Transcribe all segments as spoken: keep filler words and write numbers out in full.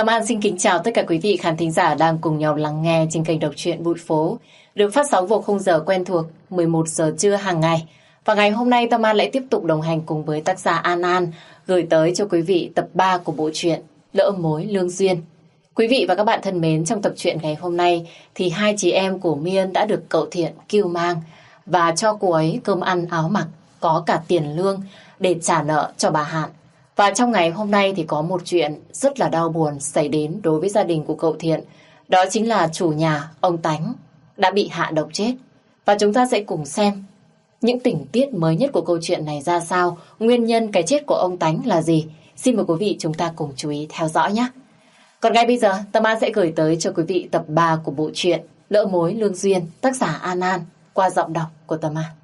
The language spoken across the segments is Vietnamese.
Tâm An xin kính chào tất cả quý vị khán thính giả đang cùng nhau lắng nghe trên kênh đọc truyện Bụi Phố, được phát sóng vào khung giờ quen thuộc mười một giờ trưa hàng ngày. Và ngày hôm nay Tâm An lại tiếp tục đồng hành cùng với tác giả An An gửi tới cho quý vị tập ba của bộ truyện Lỡ Mối Lương Duyên. Quý vị và các bạn thân mến, trong tập truyện ngày hôm nay thì hai chị em của Miên đã được cậu Thiện cưu mang và cho cô ấy cơm ăn áo mặc, có cả tiền lương để trả nợ cho bà Hạn. Và trong ngày hôm nay thì có một chuyện rất là đau buồn xảy đến đối với gia đình của cậu Thiện. Đó chính là chủ nhà, ông Tánh, đã bị hạ độc chết. Và chúng ta sẽ cùng xem những tình tiết mới nhất của câu chuyện này ra sao, nguyên nhân cái chết của ông Tánh là gì. Xin mời quý vị chúng ta cùng chú ý theo dõi nhé. Còn ngay bây giờ, Tâm An sẽ gửi tới cho quý vị tập ba của bộ truyện Lỡ Mối Lương Duyên, tác giả An An, qua giọng đọc của Tâm An.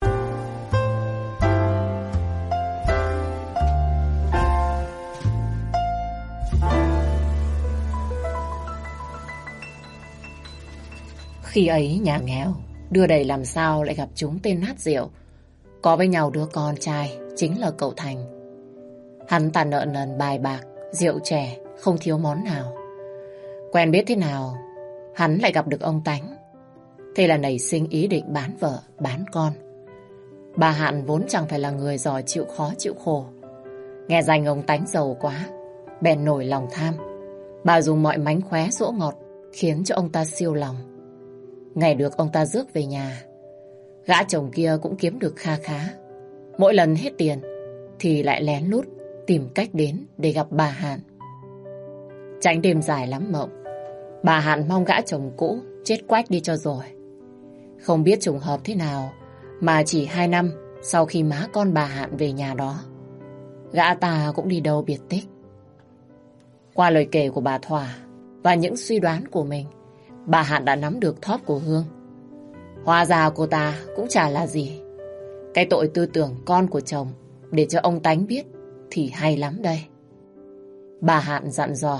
Khi ấy nhà nghèo, đưa đầy làm sao lại gặp chúng tên nát rượu. Có với nhau đứa con trai, chính là cậu Thành. Hắn ta nợ nần bài bạc, rượu chè, không thiếu món nào. Quen biết thế nào, hắn lại gặp được ông Tánh. Thế là nảy sinh ý định bán vợ, bán con. Bà Hạn vốn chẳng phải là người giỏi chịu khó chịu khổ. Nghe danh ông Tánh giàu quá, bèn nổi lòng tham. Bà dùng mọi mánh khóe dỗ ngọt, khiến cho ông ta siêu lòng. Ngày được ông ta rước về nhà, gã chồng kia cũng kiếm được kha khá. Mỗi lần hết tiền thì lại lén lút tìm cách đến để gặp bà Hạn. Tránh đêm dài lắm mộng, bà Hạn mong gã chồng cũ chết quách đi cho rồi. Không biết trùng hợp thế nào mà chỉ hai năm sau khi má con bà Hạn về nhà đó, gã ta cũng đi đâu biệt tích. Qua lời kể của bà Thỏa và những suy đoán của mình, bà Hạn đã nắm được thóp của Hương. Hóa ra cô ta cũng chả là gì. Cái tội tư tưởng con của chồng để cho ông Tánh biết thì hay lắm đây. Bà Hạn dặn dò: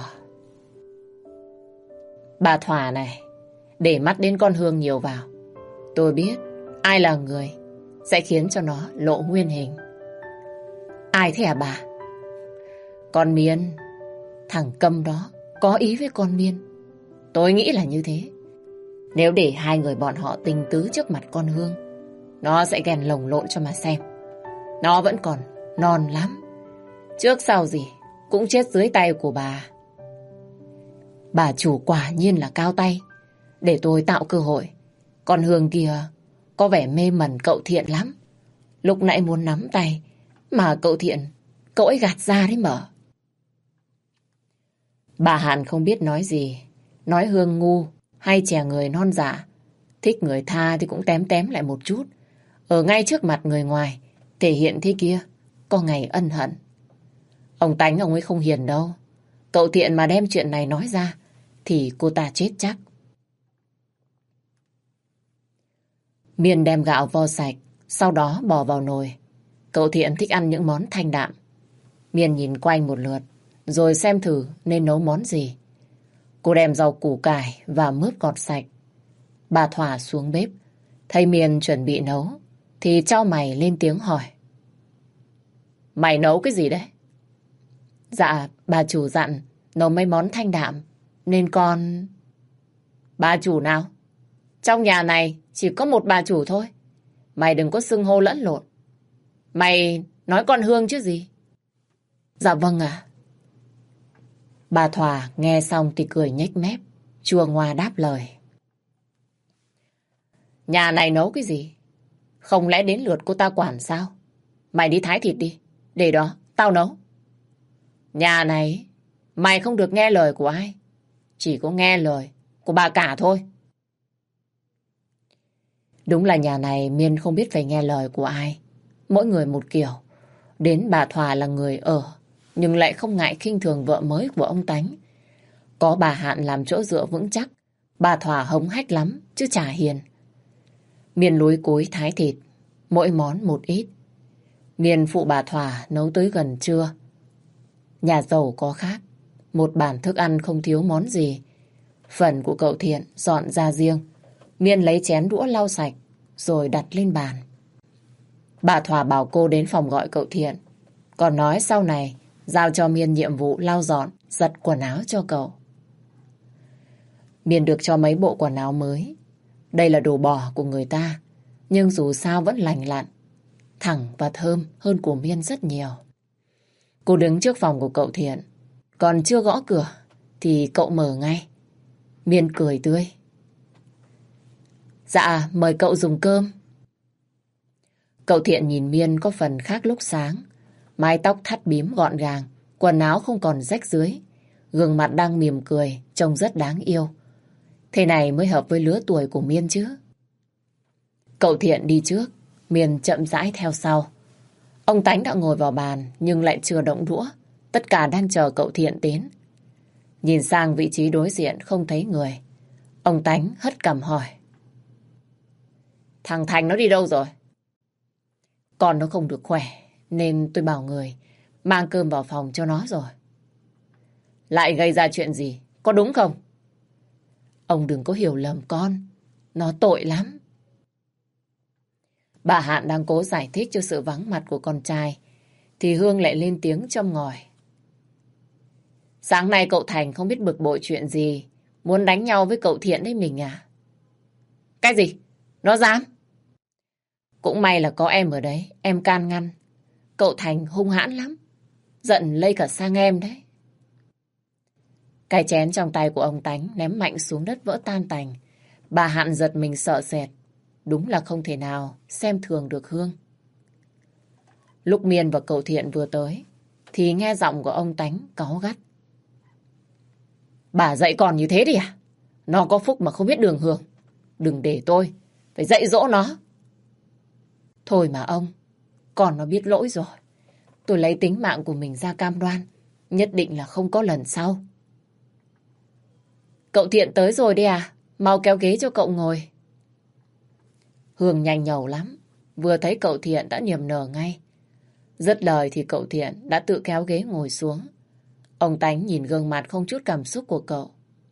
bà Thỏa này, để mắt đến con Hương nhiều vào. Tôi biết ai là người sẽ khiến cho nó lộ nguyên hình. Ai thế à bà? Con Miên. Thằng Câm đó có ý với con Miên. Tôi nghĩ là như thế. Nếu để hai người bọn họ tình tứ trước mặt con Hương, nó sẽ ghen lồng lộn cho mà xem. Nó vẫn còn non lắm, trước sau gì cũng chết dưới tay của bà. Bà chủ quả nhiên là cao tay. Để tôi tạo cơ hội. Con Hương kia có vẻ mê mẩn cậu Thiện lắm. Lúc nãy muốn nắm tay mà cậu Thiện, cậu ấy gạt ra đấy mở. Bà Hạn không biết nói gì. Nói Hương ngu hay chè người non dạ, thích người tha thì cũng tém tém lại một chút. Ở ngay trước mặt người ngoài thể hiện thế kia, có ngày ân hận. Ông Tánh ông ấy không hiền đâu. Cậu Thiện mà đem chuyện này nói ra thì cô ta chết chắc. Miên đem gạo vo sạch, sau đó bỏ vào nồi. Cậu Thiện thích ăn những món thanh đạm. Miên nhìn quanh một lượt rồi xem thử nên nấu món gì. Cô đem rau củ cải và mướp gọt sạch. Bà Thỏa xuống bếp, thấy Miên chuẩn bị nấu thì chau mày lên tiếng hỏi: mày nấu cái gì đấy? Dạ, bà chủ dặn nấu mấy món thanh đạm nên con... Bà chủ nào? Trong nhà này chỉ có một bà chủ thôi. Mày đừng có xưng hô lẫn lộn. Mày nói con Hương chứ gì? Dạ vâng ạ. Bà Thỏa nghe xong thì cười nhếch mép, chua ngoa đáp lời: nhà này nấu cái gì? Không lẽ đến lượt cô ta quản sao? Mày đi thái thịt đi, để đó tao nấu. Nhà này mày không được nghe lời của ai, chỉ có nghe lời của bà cả thôi. Đúng là nhà này Miên không biết phải nghe lời của ai. Mỗi người một kiểu. Đến bà Thỏa là người ở, nhưng lại không ngại khinh thường vợ mới của ông Tánh. Có bà Hạn làm chỗ dựa vững chắc, bà Thỏa hống hách lắm, chứ chả hiền. Miên lúi cúi thái thịt, mỗi món một ít. Miên phụ bà Thỏa nấu tới gần trưa. Nhà giàu có khác, một bàn thức ăn không thiếu món gì. Phần của cậu Thiện dọn ra riêng. Miên lấy chén đũa lau sạch, rồi đặt lên bàn. Bà Thỏa bảo cô đến phòng gọi cậu Thiện, còn nói sau này giao cho Miên nhiệm vụ lau dọn, giặt quần áo cho cậu. Miên được cho mấy bộ quần áo mới. Đây là đồ bỏ của người ta, nhưng dù sao vẫn lành lặn, thẳng và thơm hơn của Miên rất nhiều. Cô đứng trước phòng của cậu Thiện, còn chưa gõ cửa thì cậu mở ngay. Miên cười tươi. Dạ, mời cậu dùng cơm. Cậu Thiện nhìn Miên có phần khác lúc sáng. Mái tóc thắt bím gọn gàng, quần áo không còn rách dưới, gương mặt đang mỉm cười, trông rất đáng yêu. Thế này mới hợp với lứa tuổi của Miên chứ. Cậu Thiện đi trước, Miên chậm rãi theo sau. Ông Tánh đã ngồi vào bàn nhưng lại chưa động đũa. Tất cả đang chờ cậu Thiện đến. Nhìn sang vị trí đối diện không thấy người. Ông Tánh hất cằm hỏi. Thằng Thành nó đi đâu rồi? Con nó không được khỏe nên tôi bảo người mang cơm vào phòng cho nó rồi. Lại gây ra chuyện gì? Có đúng không? Ông đừng có hiểu lầm con. Nó tội lắm. Bà Hạn đang cố giải thích cho sự vắng mặt của con trai thì Hương lại lên tiếng châm ngòi. Sáng nay cậu Thành không biết bực bội chuyện gì, muốn đánh nhau với cậu Thiện đấy mình à? Cái gì? Nó dám? Cũng may là có em ở đấy, em can ngăn. Cậu Thành hung hãn lắm, giận lây cả sang em đấy. Cái chén trong tay của ông Tánh ném mạnh xuống đất vỡ tan tành. Bà Hạn giật mình sợ sệt. Đúng là không thể nào xem thường được Hương. Lúc Miên và cậu Thiện vừa tới thì nghe giọng của ông Tánh cáu gắt. Bà dạy con như thế đi à? Nó có phúc mà không biết đường hưởng. Đừng để tôi phải dạy dỗ nó. Thôi mà ông, con nó biết lỗi rồi. Tôi lấy tính mạng của mình ra cam đoan, nhất định là không có lần sau. Cậu Thiện tới rồi đấy à? Mau kéo ghế cho cậu ngồi. Hương nhanh nhẩu lắm. Vừa thấy cậu Thiện đã niềm nở ngay. Dứt lời thì cậu Thiện đã tự kéo ghế ngồi xuống. Ông Tánh nhìn gương mặt không chút cảm xúc của cậu.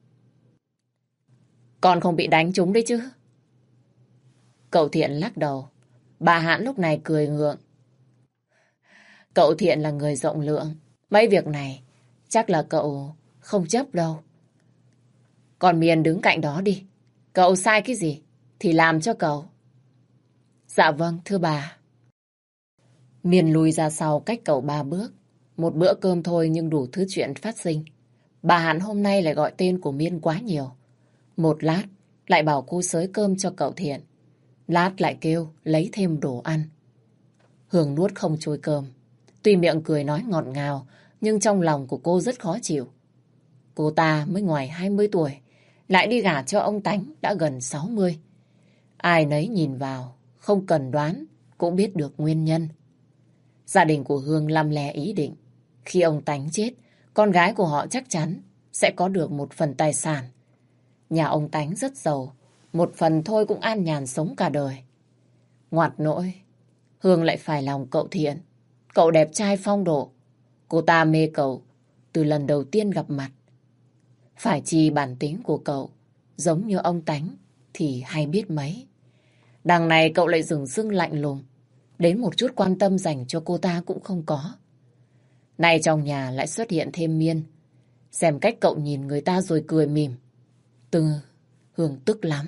Con không bị đánh trúng đấy chứ? Cậu Thiện lắc đầu. Bà Hạn lúc này cười ngượng. Cậu Thiện là người rộng lượng. Mấy việc này chắc là cậu không chấp đâu. Còn Miên đứng cạnh đó đi. Cậu sai cái gì thì làm cho cậu. Dạ vâng, thưa bà. Miên lùi ra sau cách cậu ba bước. Một bữa cơm thôi nhưng đủ thứ chuyện phát sinh. Bà Hạn hôm nay lại gọi tên của Miên quá nhiều. Một lát lại bảo cô xới cơm cho cậu Thiện. Lát lại kêu lấy thêm đồ ăn. Hương nuốt không trôi cơm. Tuy miệng cười nói ngọt ngào nhưng trong lòng của cô rất khó chịu. Cô ta mới ngoài hai mươi tuổi lại đi gả cho ông Tánh đã gần sáu mươi. Ai nấy nhìn vào không cần đoán cũng biết được nguyên nhân. Gia đình của Hương lăm le ý định khi ông Tánh chết, con gái của họ chắc chắn sẽ có được một phần tài sản. Nhà ông Tánh rất giàu, một phần thôi cũng an nhàn sống cả đời. Ngoặt nỗi, Hương lại phải lòng cậu Thiện. Cậu đẹp trai phong độ. Cô ta mê cậu từ lần đầu tiên gặp mặt. Phải chi bản tính của cậu giống như ông Tánh thì hay biết mấy. Đằng này cậu lại dửng dưng lạnh lùng, đến một chút quan tâm dành cho cô ta cũng không có. Nay trong nhà lại xuất hiện thêm Miên. Xem cách cậu nhìn người ta rồi cười mỉm. Từ Hương tức lắm.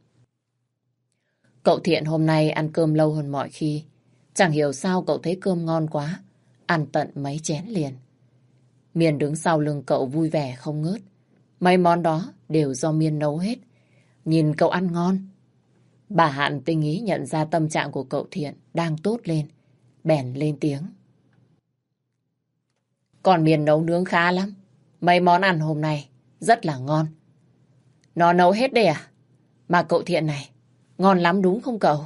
Cậu Thiện hôm nay ăn cơm lâu hơn mọi khi. Chẳng hiểu sao cậu thấy cơm ngon quá, ăn tận mấy chén liền. Miên đứng sau lưng cậu vui vẻ không ngớt. Mấy món đó đều do Miên nấu hết. Nhìn cậu ăn ngon. Bà Hạn tinh ý nhận ra tâm trạng của cậu Thiện đang tốt lên. Bèn lên tiếng. Còn Miên nấu nướng khá lắm. Mấy món ăn hôm nay rất là ngon. Nó nấu hết đây à? Mà cậu Thiện này, ngon lắm đúng không cậu?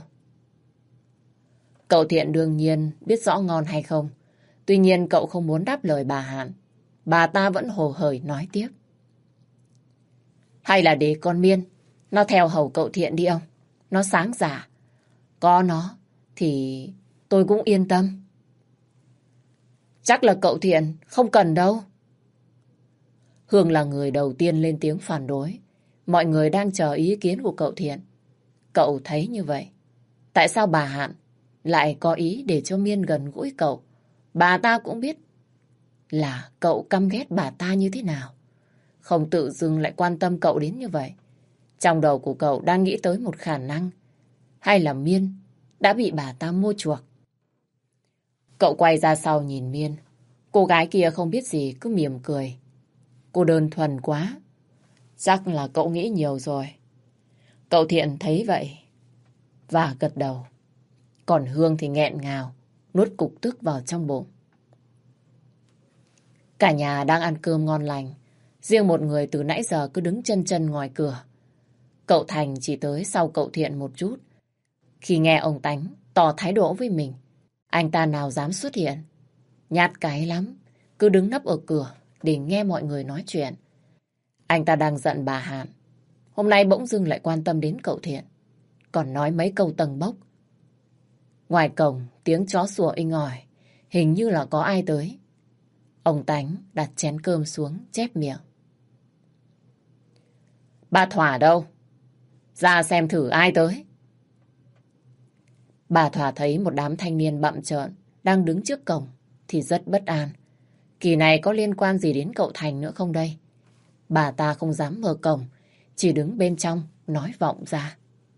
Cậu Thiện đương nhiên biết rõ ngon hay không. Tuy nhiên cậu không muốn đáp lời bà Hạn. Bà ta vẫn hồ hởi nói tiếp. Hay là để con Miên nó theo hầu cậu Thiện đi ông. Nó sáng giả. Có nó thì tôi cũng yên tâm. Chắc là cậu Thiện không cần đâu. Hương là người đầu tiên lên tiếng phản đối. Mọi người đang chờ ý kiến của cậu Thiện. Cậu thấy như vậy. Tại sao bà Hạn lại có ý để cho Miên gần gũi cậu? Bà ta cũng biết là cậu căm ghét bà ta như thế nào. Không tự dưng lại quan tâm cậu đến như vậy. Trong đầu của cậu đang nghĩ tới một khả năng. Hay là Miên đã bị bà ta mua chuộc. Cậu quay ra sau nhìn Miên. Cô gái kia không biết gì cứ mỉm cười. Cô đơn thuần quá. Chắc là cậu nghĩ nhiều rồi. Cậu Thiện thấy vậy và gật đầu. Còn Hương thì nghẹn ngào, nuốt cục tức vào trong bụng. Cả nhà đang ăn cơm ngon lành. Riêng một người từ nãy giờ cứ đứng chân chân ngoài cửa. Cậu Thành chỉ tới sau cậu Thiện một chút. Khi nghe ông Tánh tỏ thái độ với mình, anh ta nào dám xuất hiện. Nhát cái lắm, cứ đứng nấp ở cửa để nghe mọi người nói chuyện. Anh ta đang giận bà Hạn. Hôm nay bỗng dưng lại quan tâm đến cậu Thiện. Còn nói mấy câu tầng bốc. Ngoài cổng, tiếng chó sủa inh ỏi. Hình như là có ai tới. Ông Tánh đặt chén cơm xuống, chép miệng. Bà Thỏa đâu? Ra xem thử ai tới. Bà Thỏa thấy một đám thanh niên bặm trợn đang đứng trước cổng thì rất bất an. Kỳ này có liên quan gì đến cậu Thành nữa không đây? Bà ta không dám mở cổng, chỉ đứng bên trong nói vọng ra.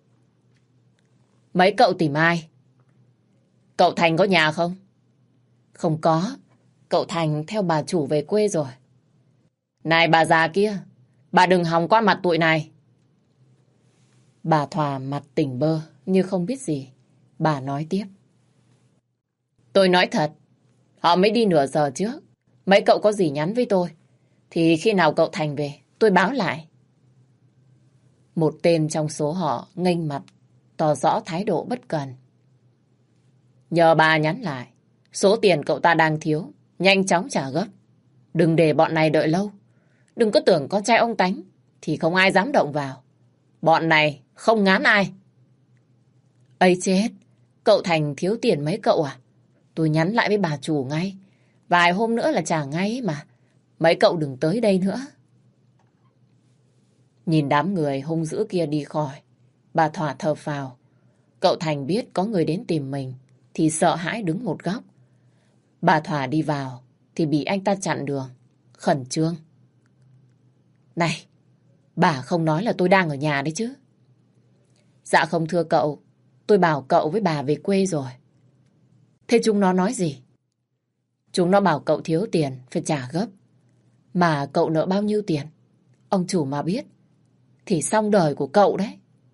Mấy cậu tìm ai? Cậu Thành có nhà không? Không có, cậu Thành theo bà chủ về quê rồi. Này bà già kia, bà đừng hòng qua mặt tụi này. Bà Thỏa mặt tỉnh bơ như không biết gì. Bà nói tiếp. Tôi nói thật, họ mới đi nửa giờ trước. Mấy cậu có gì nhắn với tôi thì khi nào cậu Thành về tôi báo lại. Một tên trong số họ nghênh mặt, tỏ rõ thái độ bất cần. Nhờ bà nhắn lại, số tiền cậu ta đang thiếu, nhanh chóng trả gấp. Đừng để bọn này đợi lâu. Đừng có tưởng con trai ông Tánh thì không ai dám động vào. Bọn này không ngán ai. Ấy chết, cậu Thành thiếu tiền mấy cậu à? Tôi nhắn lại với bà chủ ngay. Vài hôm nữa là trả ngay mà. Mấy cậu đừng tới đây nữa. Nhìn đám người hung dữ kia đi khỏi, bà Thỏa thở phào. Cậu Thành biết có người đến tìm mình thì sợ hãi đứng một góc. Bà Thỏa đi vào thì bị anh ta chặn đường, khẩn trương. Này, bà không nói là tôi đang ở nhà đấy chứ? Dạ không thưa cậu, tôi bảo cậu với bà về quê rồi. Thế chúng nó nói gì? Chúng nó bảo cậu thiếu tiền, phải trả gấp. Mà cậu nợ bao nhiêu tiền? Ông chủ mà biết thì xong đời của cậu đấy.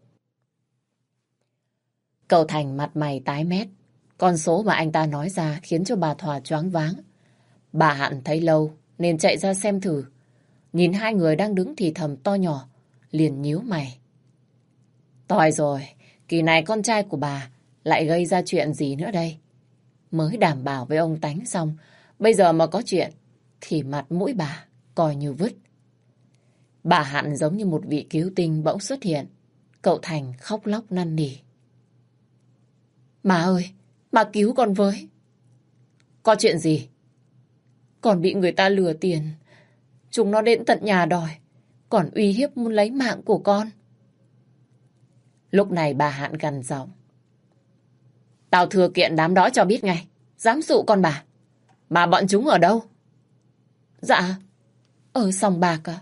Cậu Thành mặt mày tái mét. Con số mà anh ta nói ra khiến cho bà Thỏa choáng váng. Bà Hạn thấy lâu nên chạy ra xem thử. Nhìn hai người đang đứng thì thầm to nhỏ, liền nhíu mày. Tòi rồi, kỳ này con trai của bà lại gây ra chuyện gì nữa đây? Mới đảm bảo với ông Tánh xong, bây giờ mà có chuyện thì mặt mũi bà coi như vứt. Bà Hạn giống như một vị cứu tinh bỗng xuất hiện. Cậu Thành khóc lóc năn nỉ. Má ơi, má cứu con với. Có chuyện gì? Con bị người ta lừa tiền. Chúng nó đến tận nhà đòi, còn uy hiếp muốn lấy mạng của con. Lúc này bà Hạn gằn giọng. Tao thừa kiện đám đó cho biết ngay. Dám dụ con bà. Mà bọn chúng ở đâu? Dạ, ở sòng bạc à?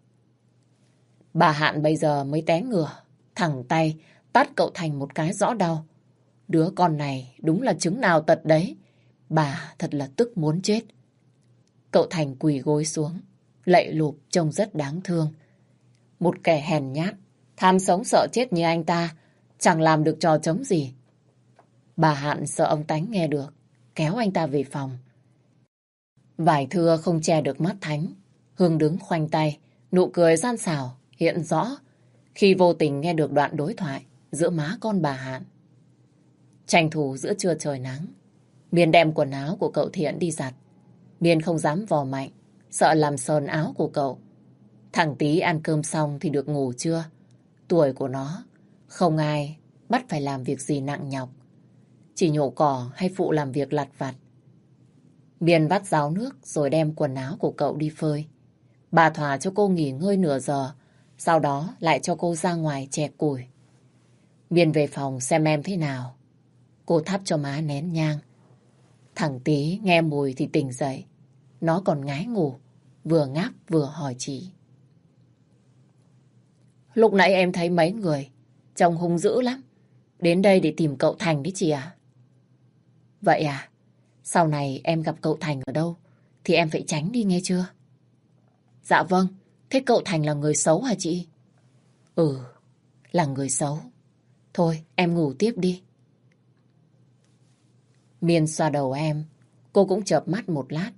Bà Hạn bây giờ mới té ngửa, thẳng tay tát cậu Thành một cái rõ đau. Đứa con này đúng là trứng nào tật đấy. Bà thật là tức muốn chết. Cậu Thành quỳ gối xuống, lạy lụp trông rất đáng thương. Một kẻ hèn nhát, tham sống sợ chết như anh ta, chẳng làm được trò trống gì. Bà Hạn sợ ông Tánh nghe được, kéo anh ta về phòng. Vải thưa không che được mắt Thánh. Hương đứng khoanh tay, nụ cười gian xảo hiện rõ khi vô tình nghe được đoạn đối thoại giữa má con bà Hạn. Tranh thủ giữa trưa trời nắng, Miên đem quần áo của cậu Thiện đi giặt. Miên không dám vò mạnh, sợ làm sờn áo của cậu. Thằng Tí ăn cơm xong thì được ngủ trưa. Tuổi của nó, không ai bắt phải làm việc gì nặng nhọc. Chỉ nhổ cỏ hay phụ làm việc lặt vặt. Miên vắt ráo nước rồi đem quần áo của cậu đi phơi. Bà Thỏa cho cô nghỉ ngơi nửa giờ, sau đó lại cho cô ra ngoài chẻ củi. Miên về phòng xem em thế nào. Cô thắp cho má nén nhang. Thằng Tí nghe mùi thì tỉnh dậy. nó còn ngái ngủ, vừa ngáp vừa hỏi chị. Lúc nãy em thấy mấy người, trông hung dữ lắm. Đến đây để tìm cậu Thành đấy chị à? Vậy à? Sau này em gặp cậu Thành ở đâu thì em phải tránh đi nghe chưa? Dạ vâng. Thế cậu Thành là người xấu hả chị? Ừ, là người xấu. Thôi em ngủ tiếp đi. Miên xoa đầu em. Cô cũng chợp mắt một lát.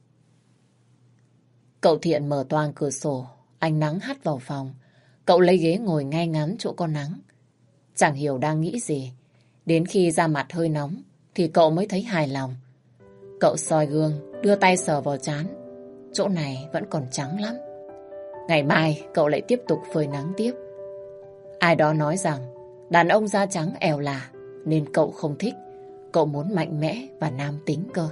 Cậu Thiện mở toang cửa sổ. Ánh nắng hắt vào phòng. Cậu lấy ghế ngồi ngay ngắn chỗ có nắng. Chẳng hiểu đang nghĩ gì. Đến khi da mặt hơi nóng thì cậu mới thấy hài lòng. Cậu soi gương, đưa tay sờ vào trán. Chỗ này vẫn còn trắng lắm. Ngày mai cậu lại tiếp tục phơi nắng tiếp. Ai đó nói rằng đàn ông da trắng èo là nên cậu không thích. Cậu muốn mạnh mẽ và nam tính cơ.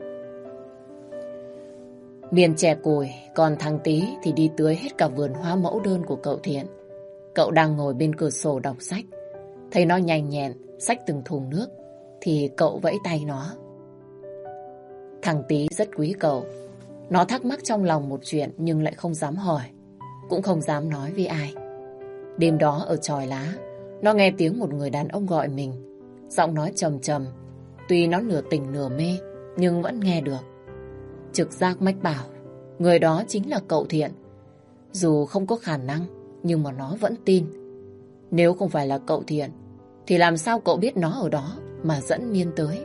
Miên chè củi, còn thằng Tý thì đi tưới hết cả vườn hoa mẫu đơn của cậu Thiện. Cậu đang ngồi bên cửa sổ đọc sách. Thấy nó nhanh nhẹn, xách từng thùng nước, thì cậu vẫy tay nó. Thằng Tý rất quý cậu. Nó thắc mắc trong lòng một chuyện nhưng lại không dám hỏi, cũng không dám nói với ai. Đêm đó ở chòi lá, nó nghe tiếng một người đàn ông gọi mình. Giọng nói trầm trầm, tuy nó nửa tỉnh nửa mê, nhưng vẫn nghe được. Trực giác mách bảo, người đó chính là cậu Thiện. Dù không có khả năng, nhưng mà nó vẫn tin. Nếu không phải là cậu Thiện, thì làm sao cậu biết nó ở đó mà dẫn Miên tới?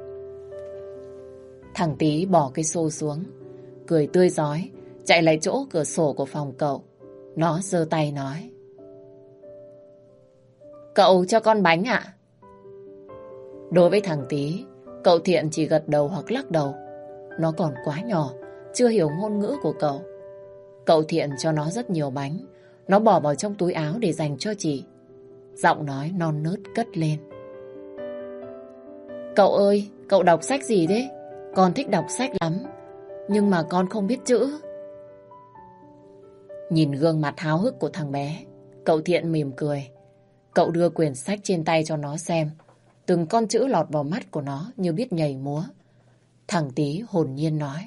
Thằng Tý bỏ cái xô xuống, cười tươi rói, chạy lại chỗ cửa sổ của phòng cậu. Nó giơ tay nói. Cậu cho con bánh ạ? Đối với thằng Tý, cậu Thiện chỉ gật đầu hoặc lắc đầu. Nó còn quá nhỏ, chưa hiểu ngôn ngữ của cậu. Cậu Thiện cho nó rất nhiều bánh. Nó bỏ vào trong túi áo để dành cho chị. Giọng nói non nớt cất lên. Cậu ơi, cậu đọc sách gì thế? Con thích đọc sách lắm, nhưng mà con không biết chữ. Nhìn gương mặt háo hức của thằng bé, cậu Thiện mỉm cười. Cậu đưa quyển sách trên tay cho nó xem. Từng con chữ lọt vào mắt của nó như biết nhảy múa. Thằng Tý hồn nhiên nói.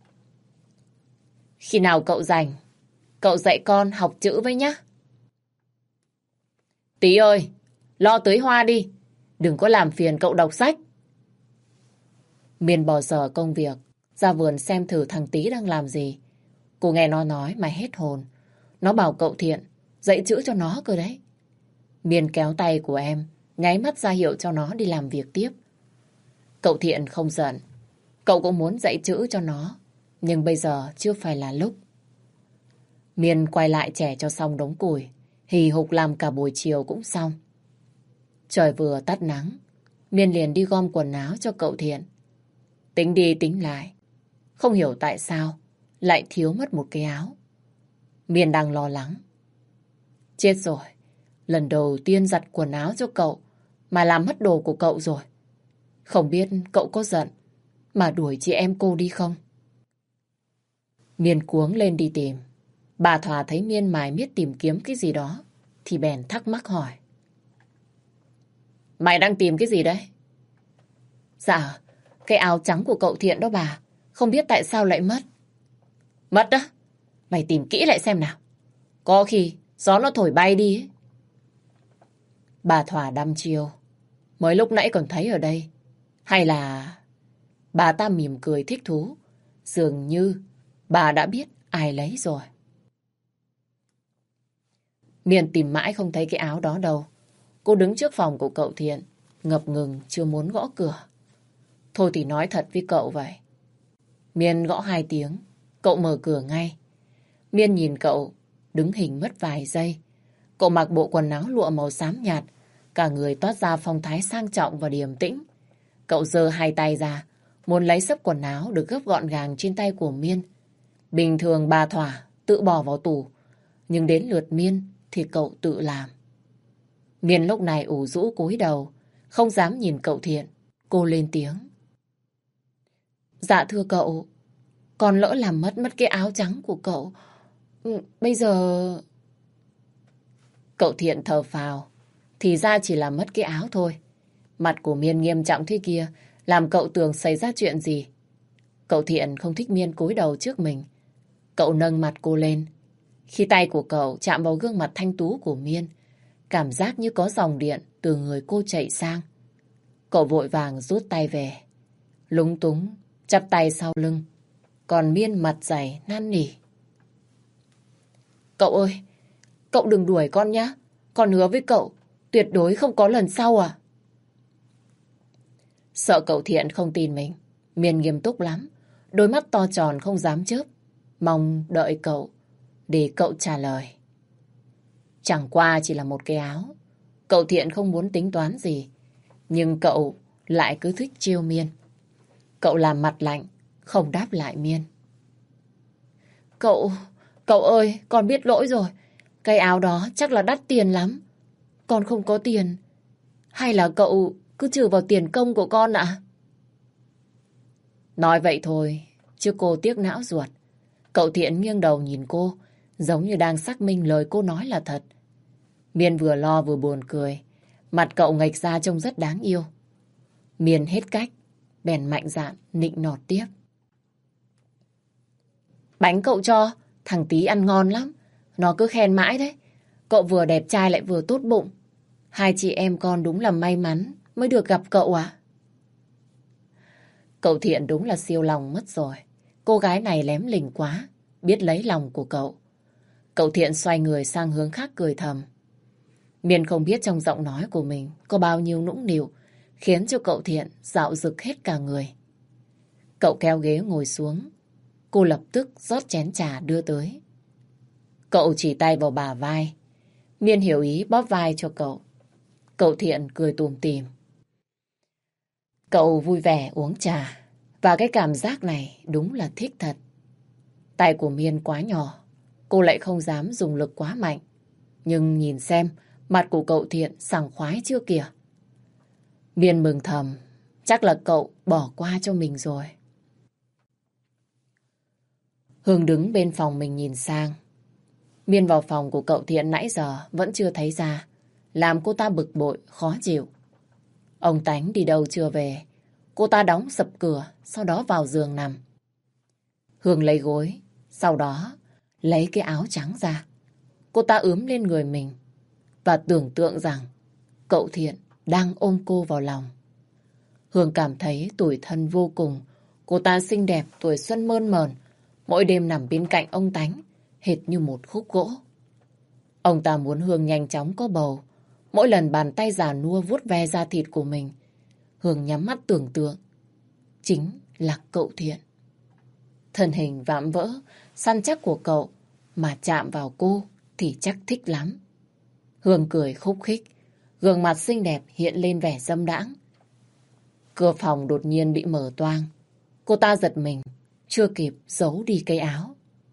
Khi nào cậu rảnh, cậu dạy con học chữ với nhá. Tý ơi, lo tưới hoa đi. Đừng có làm phiền cậu đọc sách. Miên bỏ dở công việc, ra vườn xem thử thằng Tý đang làm gì. Cô nghe nó nói mà hết hồn. Nó bảo cậu Thiện dạy chữ cho nó cơ đấy. Miên kéo tay của em, nháy mắt ra hiệu cho nó đi làm việc tiếp. Cậu Thiện không giận. Cậu cũng muốn dạy chữ cho nó, nhưng bây giờ chưa phải là lúc. Miên quay lại chẻ cho xong đống củi, hì hục làm cả buổi chiều cũng xong. Trời vừa tắt nắng, Miên liền đi gom quần áo cho cậu Thiện. Tính đi tính lại, không hiểu tại sao lại thiếu mất một cái áo. Miên đang lo lắng. Chết rồi, lần đầu tiên giặt quần áo cho cậu mà làm mất đồ của cậu rồi. Không biết cậu có giận mà đuổi chị em cô đi không? Miên cuống lên đi tìm. Bà Thỏa thấy Miên mải miết tìm kiếm cái gì đó thì bèn thắc mắc hỏi. Mày đang tìm cái gì đấy? Dạ, cái áo trắng của cậu Thiện đó bà. Không biết tại sao lại mất. Mất á? Mày tìm kỹ lại xem nào. Có khi gió nó thổi bay đi ấy. Bà Thỏa đăm chiêu. Mới lúc nãy còn thấy ở đây. Hay là... Bà ta mỉm cười thích thú. Dường như bà đã biết ai lấy rồi. Miên tìm mãi không thấy cái áo đó đâu. Cô đứng trước phòng của cậu Thiện, ngập ngừng chưa muốn gõ cửa. Thôi thì nói thật với cậu vậy. Miên gõ hai tiếng, cậu mở cửa ngay. Miên nhìn cậu, đứng hình mất vài giây. Cậu mặc bộ quần áo lụa màu xám nhạt, cả người toát ra phong thái sang trọng và điềm tĩnh. Cậu giơ hai tay ra, muốn lấy xấp quần áo được gấp gọn gàng trên tay của Miên. Bình thường bà Thỏa tự bỏ vào tủ, nhưng đến lượt Miên thì cậu tự làm. Miên lúc này ủ rũ cúi đầu, không dám nhìn cậu Thiện. Cô lên tiếng. Dạ thưa cậu, con lỡ làm mất mất cái áo trắng của cậu. Ừ, bây giờ... Cậu Thiện thở phào. Thì ra chỉ là mất cái áo thôi. Mặt của Miên nghiêm trọng thế kia, làm cậu tưởng xảy ra chuyện gì. Cậu Thiện không thích Miên cúi đầu trước mình. Cậu nâng mặt cô lên. Khi tay của cậu chạm vào gương mặt thanh tú của Miên, cảm giác như có dòng điện từ người cô chạy sang. Cậu vội vàng rút tay về. Lúng túng, chắp tay sau lưng. Còn Miên mặt dày, năn nỉ. Cậu ơi, cậu đừng đuổi con nhé. Con hứa với cậu, tuyệt đối không có lần sau à? Sợ cậu Thiện không tin mình, Miên nghiêm túc lắm. Đôi mắt to tròn không dám chớp. Mong đợi cậu để cậu trả lời. Chẳng qua chỉ là một cái áo. Cậu Thiện không muốn tính toán gì, nhưng cậu lại cứ thích trêu Miên. Cậu làm mặt lạnh, không đáp lại Miên. Cậu, cậu ơi, con biết lỗi rồi. Cái áo đó chắc là đắt tiền lắm. Con không có tiền. Hay là cậu cứ trừ vào tiền công của con ạ? Nói vậy thôi, chứ cô tiếc não ruột. Cậu Thiện nghiêng đầu nhìn cô, giống như đang xác minh lời cô nói là thật. Miên vừa lo vừa buồn cười. Mặt cậu nghệch ra trông rất đáng yêu. Miên hết cách, bèn mạnh dạn nịnh nọt tiếp. Bánh cậu cho, thằng Tí ăn ngon lắm. Nó cứ khen mãi đấy. Cậu vừa đẹp trai lại vừa tốt bụng. Hai chị em con đúng là may mắn mới được gặp cậu à? Cậu Thiện đúng là siêu lòng mất rồi. Cô gái này lém lỉnh quá, biết lấy lòng của cậu. Cậu Thiện xoay người sang hướng khác cười thầm. Miên không biết trong giọng nói của mình có bao nhiêu nũng nịu, khiến cho cậu Thiện dạo rực hết cả người. Cậu kéo ghế ngồi xuống. Cô lập tức rót chén trà đưa tới. Cậu chỉ tay vào bả vai. Miên hiểu ý bóp vai cho cậu. Cậu Thiện cười tủm tỉm. Cậu vui vẻ uống trà. Và cái cảm giác này đúng là thích thật. Tay của Miên quá nhỏ. Cô lại không dám dùng lực quá mạnh. Nhưng nhìn xem, mặt của cậu Thiện sảng khoái chưa kìa. Miên mừng thầm. Chắc là cậu bỏ qua cho mình rồi. Hương đứng bên phòng mình nhìn sang. Miên vào phòng của cậu Thiện nãy giờ vẫn chưa thấy ra, làm cô ta bực bội, khó chịu. Ông Tánh đi đâu chưa về, cô ta đóng sập cửa, sau đó vào giường nằm. Hương lấy gối, sau đó lấy cái áo trắng ra. Cô ta ướm lên người mình và tưởng tượng rằng cậu Thiện đang ôm cô vào lòng. Hương cảm thấy tủi thân vô cùng. Cô ta xinh đẹp, tuổi xuân mơn mởn, mỗi đêm nằm bên cạnh ông Tánh, hệt như một khúc gỗ. Ông ta muốn Hương nhanh chóng có bầu. Mỗi lần bàn tay già nua vuốt ve da thịt của mình, Hương nhắm mắt tưởng tượng chính là cậu Thiện. Thân hình vạm vỡ, săn chắc của cậu mà chạm vào cô thì chắc thích lắm. Hương cười khúc khích, gương mặt xinh đẹp hiện lên vẻ dâm đãng. Cửa phòng đột nhiên bị mở toang. Cô ta giật mình, chưa kịp giấu đi cái áo.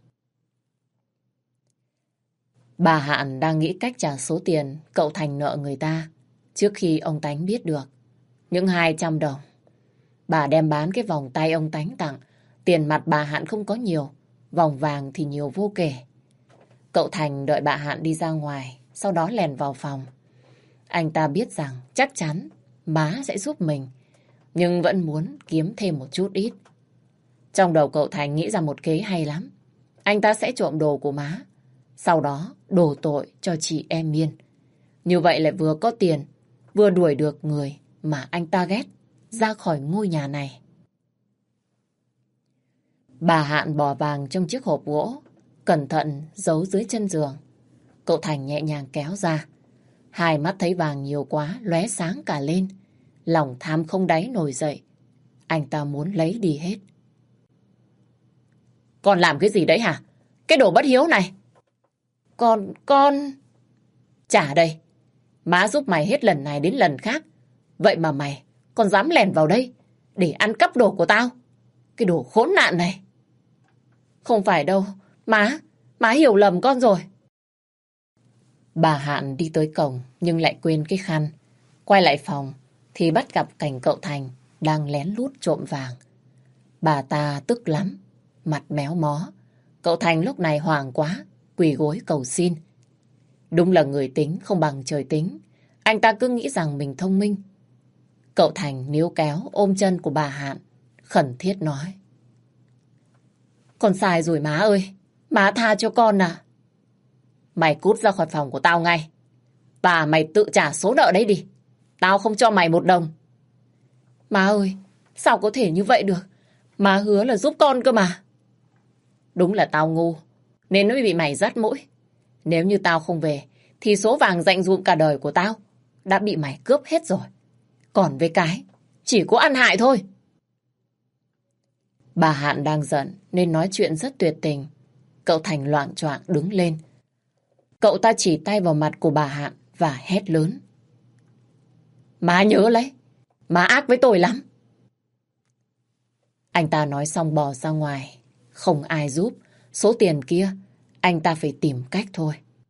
Bà Hạn đang nghĩ cách trả số tiền cậu Thành nợ người ta trước khi ông Tánh biết được. Những hai trăm đồng. Bà đem bán cái vòng tay ông Tánh tặng. Tiền mặt bà Hạn không có nhiều, vòng vàng thì nhiều vô kể. Cậu Thành đợi bà Hạn đi ra ngoài, sau đó lèn vào phòng. Anh ta biết rằng chắc chắn má sẽ giúp mình, nhưng vẫn muốn kiếm thêm một chút ít. Trong đầu cậu Thành nghĩ ra một kế hay lắm. Anh ta sẽ trộm đồ của má, sau đó đổ tội cho chị em Miên. Như vậy lại vừa có tiền, vừa đuổi được người mà anh ta ghét ra khỏi ngôi nhà này. Bà Hạn bỏ vàng trong chiếc hộp gỗ, cẩn thận giấu dưới chân giường. Cậu Thành nhẹ nhàng kéo ra. Hai mắt thấy vàng nhiều quá, lóe sáng cả lên. Lòng tham không đáy nổi dậy. Anh ta muốn lấy đi hết. Con làm cái gì đấy hả? Cái đồ bất hiếu này! Con, con... Trả đây. Má giúp mày hết lần này đến lần khác. Vậy mà mày còn dám lèn vào đây để ăn cắp đồ của tao? Cái đồ khốn nạn này! Không phải đâu. Má, má hiểu lầm con rồi. Bà Hạn đi tới cổng nhưng lại quên cái khăn. Quay lại phòng thì bắt gặp cảnh cậu Thành đang lén lút trộm vàng. Bà ta tức lắm, mặt méo mó. Cậu Thành lúc này hoảng quá, quỳ gối cầu xin. Đúng là người tính không bằng trời tính. Anh ta cứ nghĩ rằng mình thông minh. Cậu Thành níu kéo ôm chân của bà Hạn, khẩn thiết nói. Con sai rồi má ơi. Má tha cho con à. Mày cút ra khỏi phòng của tao ngay. Và mày tự trả số nợ đấy đi. Tao không cho mày một đồng. Má ơi, sao có thể như vậy được? Má hứa là giúp con cơ mà. Đúng là tao ngu, nên nó mới bị mày dắt mũi. Nếu như tao không về, thì số vàng dành dụm cả đời của tao đã bị mày cướp hết rồi. Còn với cái, chỉ có ăn hại thôi. Bà Hạn đang giận nên nói chuyện rất tuyệt tình. Cậu Thành loạng choạng đứng lên. Cậu ta chỉ tay vào mặt của bà Hạn và hét lớn. Má nhớ lấy, má ác với tôi lắm. Anh ta nói xong bỏ ra ngoài. Không ai giúp. Số tiền kia, anh ta phải tìm cách thôi.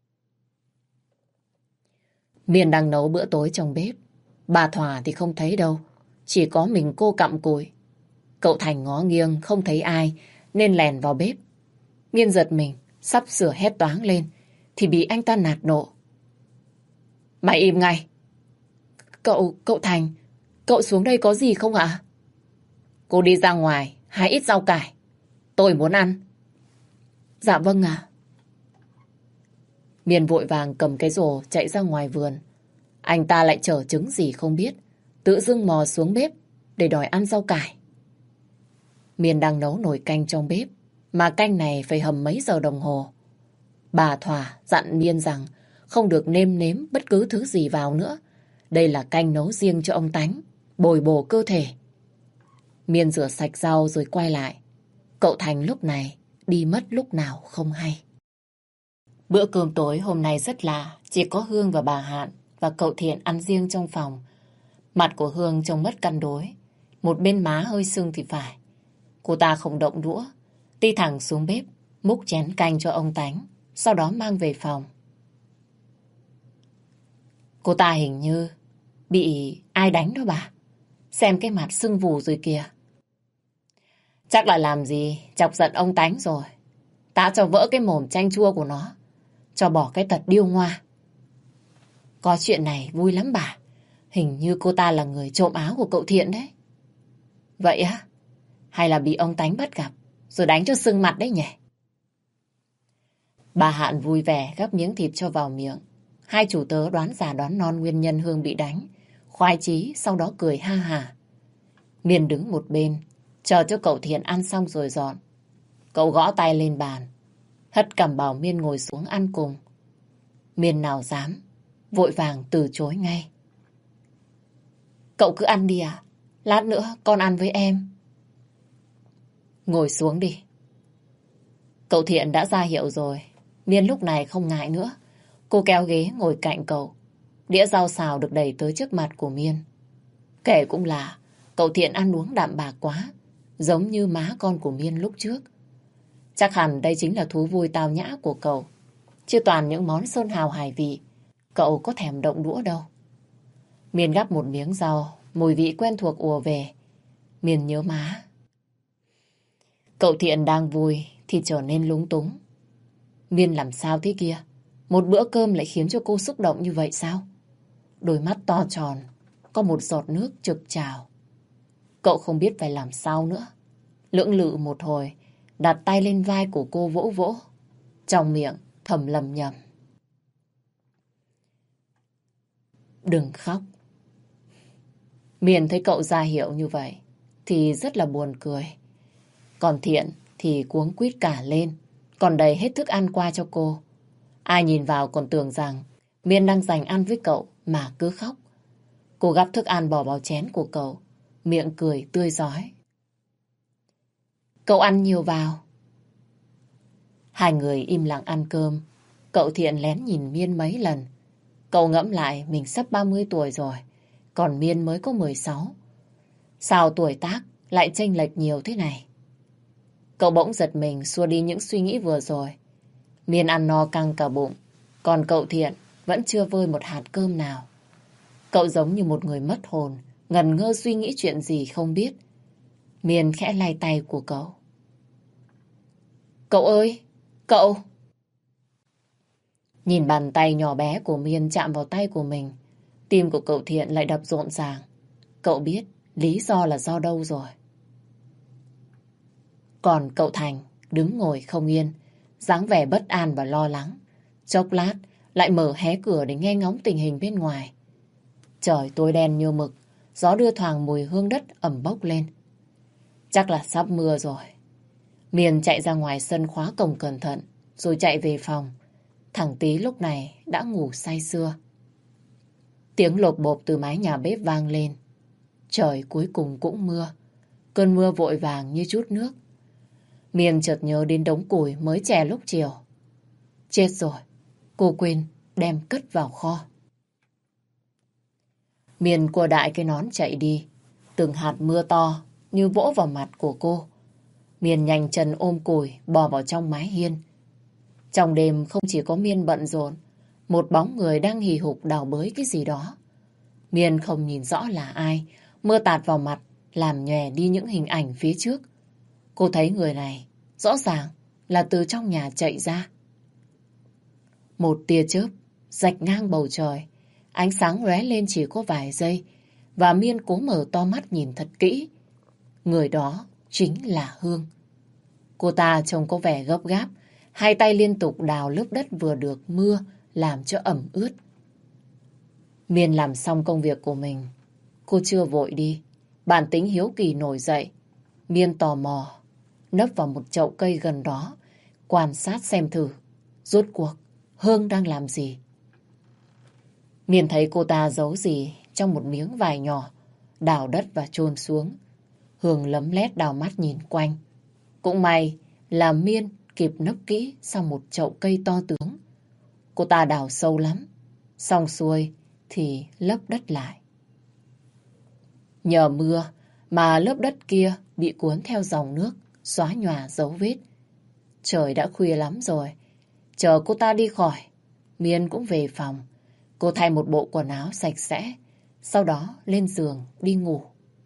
Miền đang nấu bữa tối trong bếp. Bà Thỏa thì không thấy đâu. Chỉ có mình cô cặm cụi. Cậu Thành ngó nghiêng không thấy ai nên lèn vào bếp. Miên giật mình, sắp sửa hét toáng lên thì bị anh ta nạt nộ. Mày im ngay. Cậu, cậu Thành, cậu xuống đây có gì không ạ? Cô đi ra ngoài, hái ít rau cải. Tôi muốn ăn. Dạ vâng ạ. Miên vội vàng cầm cái rổ chạy ra ngoài vườn. Anh ta lại chở trứng gì không biết, tự dưng mò xuống bếp để đòi ăn rau cải. Miên đang nấu nồi canh trong bếp, mà canh này phải hầm mấy giờ đồng hồ. Bà Thỏa dặn Miên rằng không được nêm nếm bất cứ thứ gì vào nữa. Đây là canh nấu riêng cho ông Tánh, bồi bổ cơ thể. Miên rửa sạch rau rồi quay lại. Cậu Thành lúc này đi mất lúc nào không hay. Bữa cơm tối hôm nay rất lạ, chỉ có Hương và bà Hạn và cậu Thiện ăn riêng trong phòng. Mặt của Hương trông mất cân đối, một bên má hơi sưng thì phải. Cô ta không động đũa, đi thẳng xuống bếp, múc chén canh cho ông Tánh, sau đó mang về phòng. Cô ta hình như bị ai đánh đó bà. Xem cái mặt sưng vù rồi kìa. Chắc là làm gì chọc giận ông Tánh rồi. Ta cho vỡ cái mồm chanh chua của nó, cho bỏ cái tật điêu ngoa. Có chuyện này vui lắm bà. Hình như cô ta là người trộm áo của cậu Thiện đấy. Vậy á? Hay là bị ông Tánh bắt gặp rồi đánh cho sưng mặt đấy nhỉ? Bà Hạn vui vẻ gắp miếng thịt cho vào miệng. Hai chủ tớ đoán già đoán non nguyên nhân Hương bị đánh. Khoái chí sau đó cười ha hả. Miên đứng một bên, chờ cho cậu Thiện ăn xong rồi dọn. Cậu gõ tay lên bàn, hất cằm bảo Miên ngồi xuống ăn cùng. Miên nào dám, vội vàng từ chối ngay. Cậu cứ ăn đi à? Lát nữa con ăn với em. Ngồi xuống đi. Cậu Thiện đã ra hiệu rồi. Miên lúc này không ngại nữa. Cô kéo ghế ngồi cạnh cậu. Đĩa rau xào được đẩy tới trước mặt của Miên. Kể cũng là cậu Thiện ăn uống đạm bạc quá, giống như má con của Miên lúc trước. Chắc hẳn đây chính là thú vui tao nhã của cậu. Chứ toàn những món sơn hào hải vị, cậu có thèm động đũa đâu. Miên gắp một miếng rau, mùi vị quen thuộc ùa về. Miên nhớ má. Cậu Thiện đang vui thì trở nên lúng túng. Miên làm sao thế kia? Một bữa cơm lại khiến cho cô xúc động như vậy sao? Đôi mắt to tròn, có một giọt nước trực trào. Cậu không biết phải làm sao nữa. Lưỡng lự một hồi, đặt tay lên vai của cô vỗ vỗ. Trong miệng thầm lầm nhầm. Đừng khóc. Miên thấy cậu ra hiệu như vậy thì rất là buồn cười. Còn Thiện thì cuống quýt cả lên, còn đầy hết thức ăn qua cho cô. Ai nhìn vào còn tưởng rằng Miên đang dành ăn với cậu mà cứ khóc. Cô gắp thức ăn bỏ vào chén của cậu, miệng cười tươi rói. Cậu ăn nhiều vào. Hai người im lặng ăn cơm. Cậu Thiện lén nhìn Miên mấy lần. Cậu ngẫm lại mình sắp ba mươi tuổi rồi, còn Miên mới có mười sáu. Sao tuổi tác lại chênh lệch nhiều thế này? Cậu bỗng giật mình xua đi những suy nghĩ vừa rồi. Miên ăn no căng cả bụng, còn cậu Thiện vẫn chưa vơi một hạt cơm nào. Cậu giống như một người mất hồn, ngần ngơ suy nghĩ chuyện gì không biết. Miên khẽ lay tay của cậu. Cậu ơi, cậu! Nhìn bàn tay nhỏ bé của Miên chạm vào tay của mình, tim của cậu Thiện lại đập rộn ràng. Cậu biết lý do là do đâu rồi. Còn cậu Thành đứng ngồi không yên, dáng vẻ bất an và lo lắng. Chốc lát lại mở hé cửa để nghe ngóng tình hình bên ngoài. Trời tối đen như mực, gió đưa thoảng mùi hương đất ẩm bốc lên. Chắc là sắp mưa rồi. Miền chạy ra ngoài sân khóa cổng cẩn thận, rồi chạy về phòng. Thằng Tý lúc này đã ngủ say sưa. Tiếng lộp bộp từ mái nhà bếp vang lên. Trời cuối cùng cũng mưa. Cơn mưa vội vàng như chút nước. Miền chợt nhớ đến đống củi mới chè lúc chiều. Chết rồi, cô quên đem cất vào kho. Miền của đại cái nón chạy đi. Từng hạt mưa to như vỗ vào mặt của cô. Miền nhanh chân ôm củi bò vào trong mái hiên. Trong đêm không chỉ có Miên bận rộn, một bóng người đang hì hục đào bới cái gì đó. Miên không nhìn rõ là ai, mưa tạt vào mặt làm nhòe đi những hình ảnh phía trước. Cô thấy người này rõ ràng là từ trong nhà chạy ra. Một tia chớp rạch ngang bầu trời, ánh sáng lóe lên chỉ có vài giây và Miên cố mở to mắt nhìn thật kỹ. Người đó chính là Hương. Cô ta trông có vẻ gấp gáp, hai tay liên tục đào lớp đất vừa được mưa làm cho ẩm ướt. Miên làm xong công việc của mình, cô chưa vội đi. Bản tính hiếu kỳ nổi dậy. Miên tò mò nấp vào một chậu cây gần đó, quan sát xem thử rốt cuộc Hương đang làm gì. Miên thấy cô ta giấu gì trong một miếng vải nhỏ, đào đất và chôn xuống. Hương lấm lét đào mắt nhìn quanh. Cũng may là Miên kịp nấp kỹ sau một chậu cây to tướng. Cô ta đào sâu lắm, xong xuôi thì lấp đất lại. Nhờ mưa mà lớp đất kia bị cuốn theo dòng nước, xóa nhòa dấu vết. Trời đã khuya lắm rồi. Chờ cô ta đi khỏi, Miên cũng về phòng. Cô thay một bộ quần áo sạch sẽ, sau đó lên giường đi ngủ.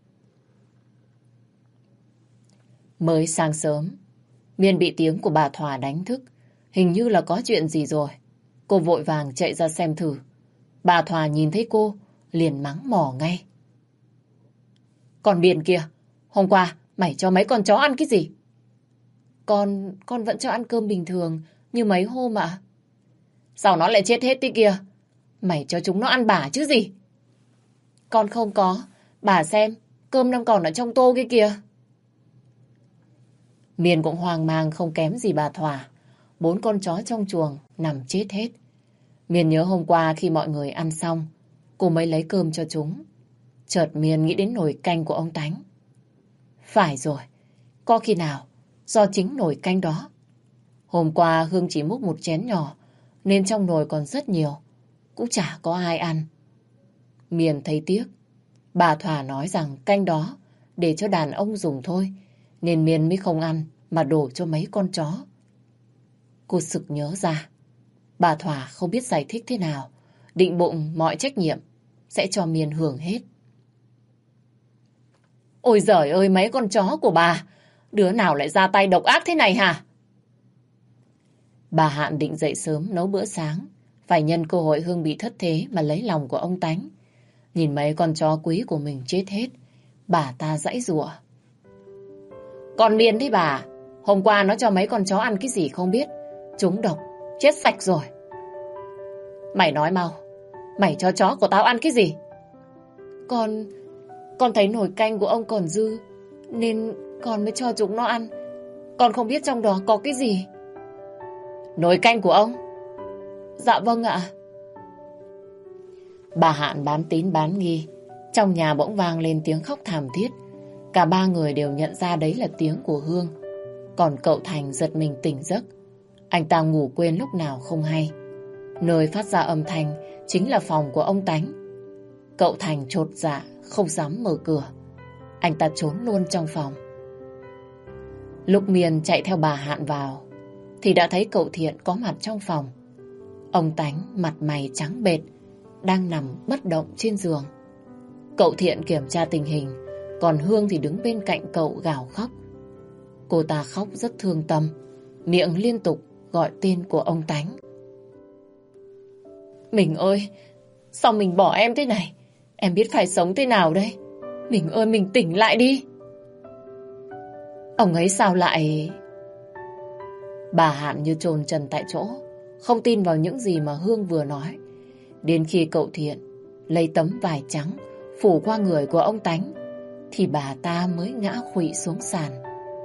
Mới sáng sớm, Miên bị tiếng của bà Thỏa đánh thức. Hình như là có chuyện gì rồi. Cô vội vàng chạy ra xem thử. Bà Thỏa nhìn thấy cô, liền mắng mỏ ngay. Con Miên kia, hôm qua mày cho mấy con chó ăn cái gì? Con, con vẫn cho ăn cơm bình thường, như mấy hôm ạ. Sao nó lại chết hết thế kia? Mày cho chúng nó ăn bả chứ gì? Con không có, bà xem, cơm đang còn ở trong tô kia kìa. Miên cũng hoang mang không kém gì bà Thỏa. Bốn con chó trong chuồng nằm chết hết. Miên nhớ hôm qua khi mọi người ăn xong, cô mới lấy cơm cho chúng. Chợt Miên nghĩ đến nồi canh của ông Tánh. Phải rồi, có khi nào do chính nồi canh đó. Hôm qua Hương chỉ múc một chén nhỏ, nên trong nồi còn rất nhiều, cũng chả có ai ăn. Miên thấy tiếc. Bà Thỏa nói rằng canh đó để cho đàn ông dùng thôi, nên Miên mới không ăn mà đổ cho mấy con chó. Cô sực nhớ ra, bà Thỏa không biết giải thích thế nào, định bụng mọi trách nhiệm sẽ cho Miên hưởng hết. Ôi giời ơi, mấy con chó của bà, đứa nào lại ra tay độc ác thế này hả? Bà Hạn định dậy sớm nấu bữa sáng, phải nhân cơ hội Hương bị thất thế mà lấy lòng của ông Tánh. Nhìn mấy con chó quý của mình chết hết, bà ta giãy giụa. Con Miên đấy bà, hôm qua nó cho mấy con chó ăn cái gì không biết, chúng độc, chết sạch rồi. Mày nói mau, mày cho chó của tao ăn cái gì? Con, con thấy nồi canh của ông còn dư, nên con mới cho chúng nó ăn. Con không biết trong đó có cái gì. Nồi canh của ông? Dạ vâng ạ. Bà Hạn bán tín bán nghi. Trong nhà bỗng vang lên tiếng khóc thảm thiết. Cả ba người đều nhận ra đấy là tiếng của Hương. Còn cậu Thành giật mình tỉnh giấc. Anh ta ngủ quên lúc nào không hay. Nơi phát ra âm thanh chính là phòng của ông Tánh. Cậu Thành chột dạ không dám mở cửa. Anh ta trốn luôn trong phòng. Lúc Miên chạy theo bà Hạn vào thì đã thấy cậu Thiện có mặt trong phòng. Ông Tánh mặt mày trắng bệch, đang nằm bất động trên giường. Cậu Thiện kiểm tra tình hình, còn Hương thì đứng bên cạnh cậu gào khóc. Cô ta khóc rất thương tâm, miệng liên tục gọi tên của ông Tánh. Mình ơi, sao mình bỏ em thế này? Em biết phải sống thế nào đây? Mình ơi, mình tỉnh lại đi. Ông ấy sao lại... Bà Hạn như chôn chân tại chỗ, không tin vào những gì mà Hương vừa nói. Đến khi cậu Thiện lấy tấm vải trắng phủ qua người của ông Tánh thì bà ta mới ngã khuỵu xuống sàn.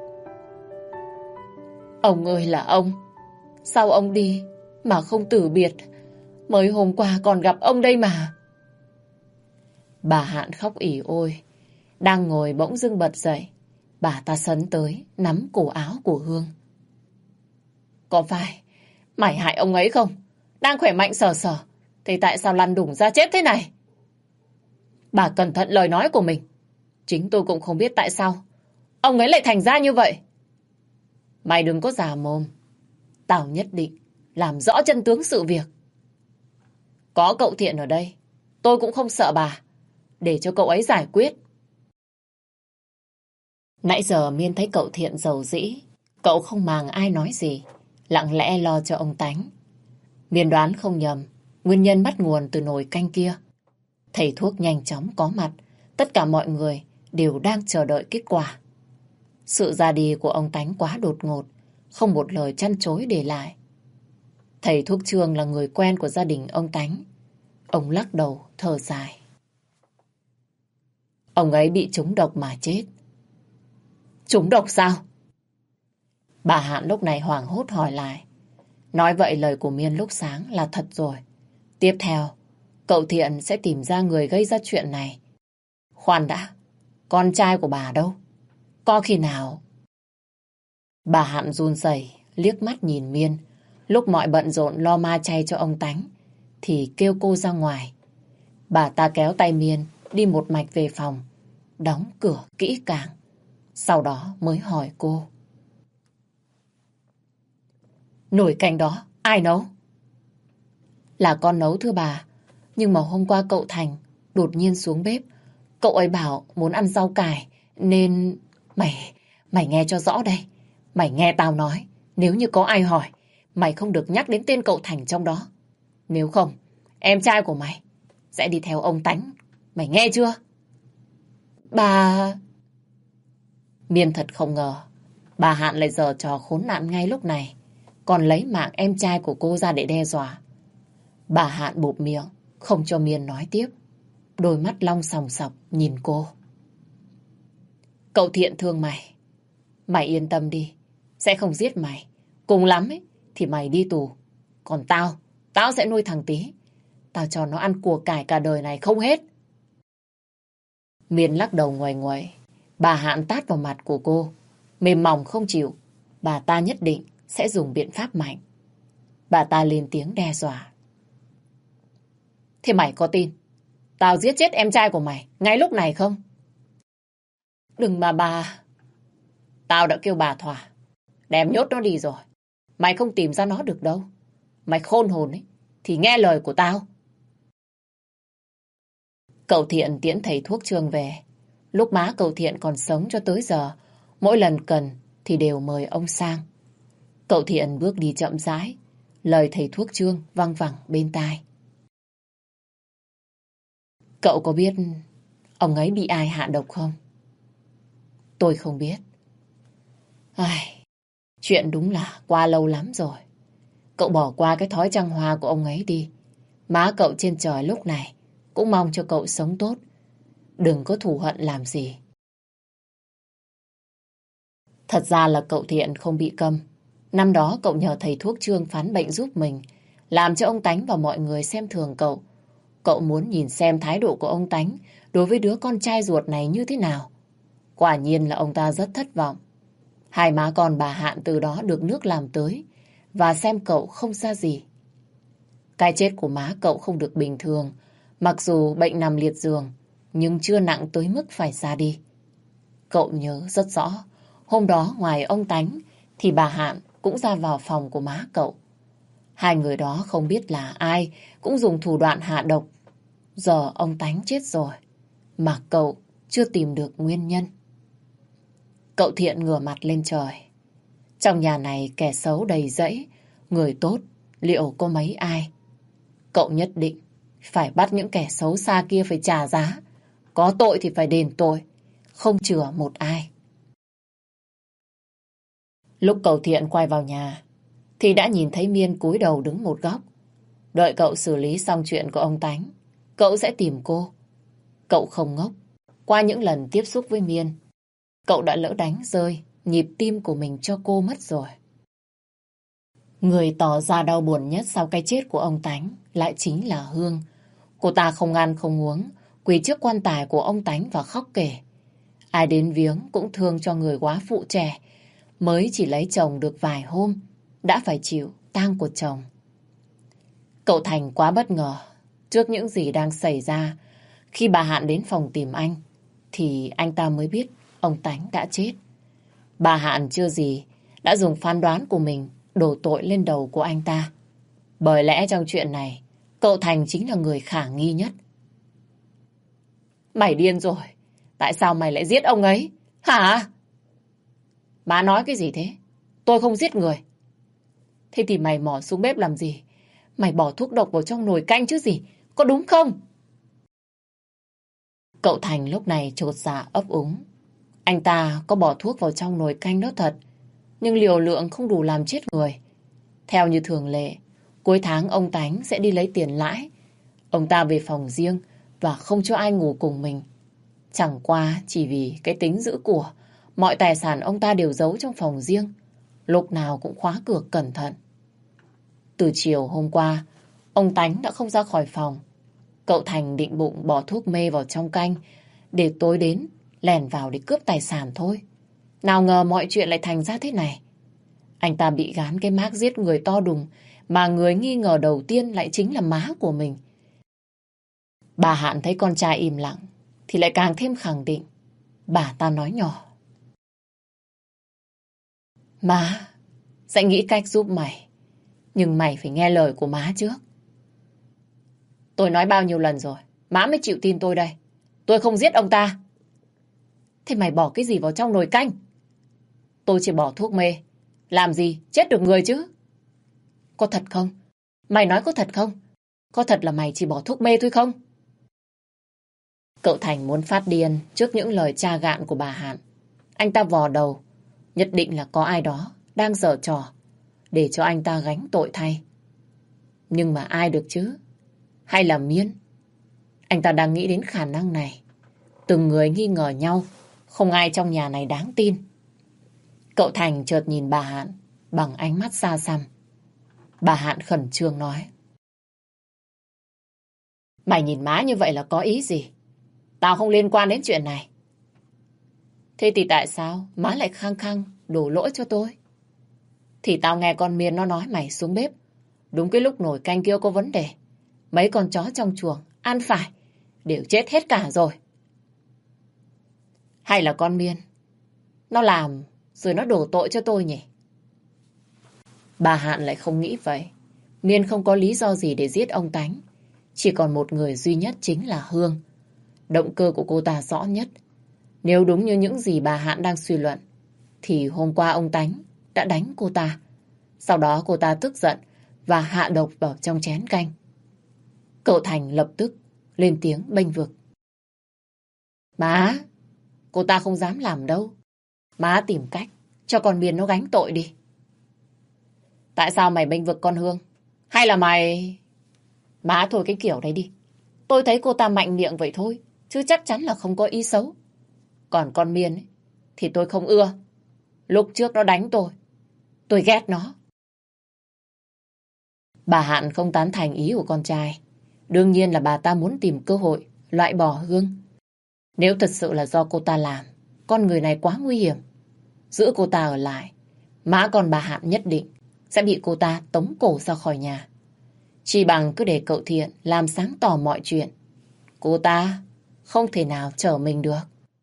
Ông ơi là ông, sao ông đi mà không từ biệt? Mới hôm qua còn gặp ông đây mà. Bà Hạn khóc ỉ ôi, đang ngồi bỗng dưng bật dậy. Bà ta sấn tới, nắm cổ áo của Hương. Có phải mày hại ông ấy không? Đang khỏe mạnh sờ sờ, thì tại sao lăn đùng ra chết thế này? Bà cẩn thận lời nói của mình. Chính tôi cũng không biết tại sao ông ấy lại thành ra như vậy. Mày đừng có già mồm. Tao nhất định làm rõ chân tướng sự việc. Có cậu Thiện ở đây, tôi cũng không sợ bà. Để cho cậu ấy giải quyết. Nãy giờ Miên thấy cậu Thiện giàu dĩ. Cậu không màng ai nói gì, lặng lẽ lo cho ông Tánh. Miên đoán không nhầm, nguyên nhân bắt nguồn từ nồi canh kia. Thầy thuốc nhanh chóng có mặt. Tất cả mọi người đều đang chờ đợi kết quả. Sự ra đi của ông Tánh quá đột ngột, không một lời chăn chối để lại. Thầy thuốc Trương là người quen của gia đình ông Tánh. Ông lắc đầu thở dài. Ông ấy bị trúng độc mà chết. Trúng độc sao? Bà Hạn lúc này hoảng hốt hỏi lại. Nói vậy lời của Miên lúc sáng là thật rồi. Tiếp theo, cậu Thiện sẽ tìm ra người gây ra chuyện này. Khoan đã, con trai của bà đâu? Có khi nào... Bà Hạn run rẩy liếc mắt nhìn Miên. Lúc mọi bận rộn lo ma chay cho ông Tánh thì kêu cô ra ngoài. Bà ta kéo tay Miên đi một mạch về phòng, đóng cửa kỹ càng. Sau đó mới hỏi cô. Nồi canh đó ai nấu? Là con nấu thưa bà. Nhưng mà hôm qua cậu Thành đột nhiên xuống bếp. Cậu ấy bảo muốn ăn rau cải nên... Mày, mày nghe cho rõ đây. Mày nghe tao nói. Nếu như có ai hỏi, mày không được nhắc đến tên cậu Thành trong đó. Nếu không, em trai của mày sẽ đi theo ông Tánh. Mày nghe chưa? Bà... Miên thật không ngờ bà Hạn lại giở trò khốn nạn ngay lúc này, còn lấy mạng em trai của cô ra để đe dọa. Bà Hạn bụp miệng, không cho Miên nói tiếp. Đôi mắt long sòng sọc nhìn cô. Cậu Thiện thương mày. Mày yên tâm đi, sẽ không giết mày. Cùng lắm ấy, thì mày đi tù. Còn tao, tao sẽ nuôi thằng Tí. Tao cho nó ăn của cải cả đời này không hết. Miên lắc đầu nguầy nguầy. Bà Hạn tát vào mặt của cô. Mềm mỏng không chịu. Bà ta nhất định sẽ dùng biện pháp mạnh. Bà ta lên tiếng đe dọa. Thế mày có tin tao giết chết em trai của mày ngay lúc này không? Đừng mà bà. Tao đã kêu bà thỏa đem nhốt nó đi rồi. Mày không tìm ra nó được đâu. Mày khôn hồn ấy thì nghe lời của tao. Cậu Thiện tiễn thầy thuốc Trương về. Lúc má cậu Thiện còn sống cho tới giờ, mỗi lần cần thì đều mời ông sang. Cậu Thiện bước đi chậm rãi, lời thầy thuốc Trương văng vẳng bên tai. Cậu có biết ông ấy bị ai hạ độc không? Tôi không biết. Ai, chuyện đúng là qua lâu lắm rồi. Cậu bỏ qua cái thói trăng hoa của ông ấy đi. Má cậu trên trời lúc này cũng mong cho cậu sống tốt. Đừng có thù hận làm gì. Thật ra là cậu Thiện không bị câm. Năm đó cậu nhờ thầy thuốc Trương phán bệnh giúp mình, làm cho ông Tánh và mọi người xem thường cậu. Cậu muốn nhìn xem thái độ của ông Tánh đối với đứa con trai ruột này như thế nào. Quả nhiên là ông ta rất thất vọng. Hai má con bà Hạn từ đó được nước làm tới và xem cậu không ra gì. Cái chết của má cậu không được bình thường. Mặc dù bệnh nằm liệt giường, nhưng chưa nặng tới mức phải ra đi. Cậu nhớ rất rõ, hôm đó ngoài ông Tánh thì bà Hạn cũng ra vào phòng của má cậu. Hai người đó không biết là ai cũng dùng thủ đoạn hạ độc. Giờ ông Tánh chết rồi, mà cậu chưa tìm được nguyên nhân. Cậu Thiện ngửa mặt lên trời. Trong nhà này kẻ xấu đầy rẫy, người tốt liệu có mấy ai? Cậu nhất định phải bắt những kẻ xấu xa kia phải trả giá. Có tội thì phải đền tội, không chừa một ai. Lúc cậu Thiện quay vào nhà thì đã nhìn thấy Miên cúi đầu đứng một góc. Đợi cậu xử lý xong chuyện của ông Tánh, cậu sẽ tìm cô. Cậu không ngốc. Qua những lần tiếp xúc với Miên, cậu đã lỡ đánh rơi nhịp tim của mình cho cô mất rồi. Người tỏ ra đau buồn nhất sau cái chết của ông Tánh lại chính là Hương. Cô ta không ăn không uống, quỳ trước quan tài của ông Tánh và khóc kể. Ai đến viếng cũng thương cho người quá phụ trẻ, mới chỉ lấy chồng được vài hôm, đã phải chịu tang của chồng. Cậu Thành quá bất ngờ trước những gì đang xảy ra. Khi bà Hạn đến phòng tìm anh, thì anh ta mới biết ông Tánh đã chết. Bà Hạn chưa gì đã dùng phán đoán của mình đổ tội lên đầu của anh ta. Bởi lẽ trong chuyện này, cậu Thành chính là người khả nghi nhất. Mày điên rồi. Tại sao mày lại giết ông ấy? Hả? Má nói cái gì thế? Tôi không giết người. Thế thì mày mò xuống bếp làm gì? Mày bỏ thuốc độc vào trong nồi canh chứ gì? Có đúng không? Cậu Thành lúc này chột dạ ấp úng. Anh ta có bỏ thuốc vào trong nồi canh đó thật, nhưng liều lượng không đủ làm chết người. Theo như thường lệ, cuối tháng ông Tánh sẽ đi lấy tiền lãi. Ông ta về phòng riêng và không cho ai ngủ cùng mình. Chẳng qua chỉ vì cái tính giữ của, mọi tài sản ông ta đều giấu trong phòng riêng, lúc nào cũng khóa cửa cẩn thận. Từ chiều hôm qua, ông Tánh đã không ra khỏi phòng. Cậu Thành định bụng bỏ thuốc mê vào trong canh, để tối đến lẻn vào để cướp tài sản thôi. Nào ngờ mọi chuyện lại thành ra thế này. Anh ta bị gán cái mác giết người to đùng, mà người nghi ngờ đầu tiên lại chính là má của mình. Bà Hạn thấy con trai im lặng thì lại càng thêm khẳng định. Bà ta nói nhỏ: Má sẽ nghĩ cách giúp mày, nhưng mày phải nghe lời của má trước. Tôi nói bao nhiêu lần rồi, má mới chịu tin tôi đây. Tôi không giết ông ta. Thế mày bỏ cái gì vào trong nồi canh? Tôi chỉ bỏ thuốc mê, làm gì chết được người chứ? Có thật không? Mày nói có thật không? Có thật là mày chỉ bỏ thuốc mê thôi không? Cậu Thành muốn phát điên trước những lời tra gạn của bà Hạn. Anh ta vò đầu, nhất định là có ai đó đang giở trò để cho anh ta gánh tội thay. Nhưng mà ai được chứ? Hay là Miên? Anh ta đang nghĩ đến khả năng này. Từng người nghi ngờ nhau, không ai trong nhà này đáng tin. Cậu Thành chợt nhìn bà Hạn bằng ánh mắt xa xăm. Bà Hạn khẩn trương nói: Mày nhìn má như vậy là có ý gì? Tao không liên quan đến chuyện này. Thế thì tại sao má lại khăng khăng đổ lỗi cho tôi? Thì tao nghe con Miên nó nói mày xuống bếp đúng cái lúc nồi canh kia có vấn đề. Mấy con chó trong chuồng ăn phải đều chết hết cả rồi. Hay là con Miên nó làm rồi nó đổ tội cho tôi nhỉ? Bà Hạn lại không nghĩ vậy. Miên không có lý do gì để giết ông Tánh. Chỉ còn một người duy nhất chính là Hương. Động cơ của cô ta rõ nhất. Nếu đúng như những gì bà Hạn đang suy luận, thì hôm qua ông Tánh đã đánh cô ta. Sau đó cô ta tức giận và hạ độc vào trong chén canh. Cậu Thành lập tức lên tiếng bênh vực: Má, cô ta không dám làm đâu. Má tìm cách cho con Miên nó gánh tội đi. Tại sao mày bênh vực con Hương? Hay là mày... Má thôi cái kiểu đấy đi. Tôi thấy cô ta mạnh miệng vậy thôi, chứ chắc chắn là không có ý xấu. Còn con Miên ấy, thì tôi không ưa. Lúc trước nó đánh tôi, tôi ghét nó. Bà Hạn không tán thành ý của con trai. Đương nhiên là bà ta muốn tìm cơ hội loại bỏ Hương. Nếu thật sự là do cô ta làm, con người này quá nguy hiểm. Giữ cô ta ở lại, má con bà Hạn nhất định sẽ bị cô ta tống cổ ra khỏi nhà. Chỉ bằng cứ để cậu Thiện làm sáng tỏ mọi chuyện, cô ta không thể nào trở mình được.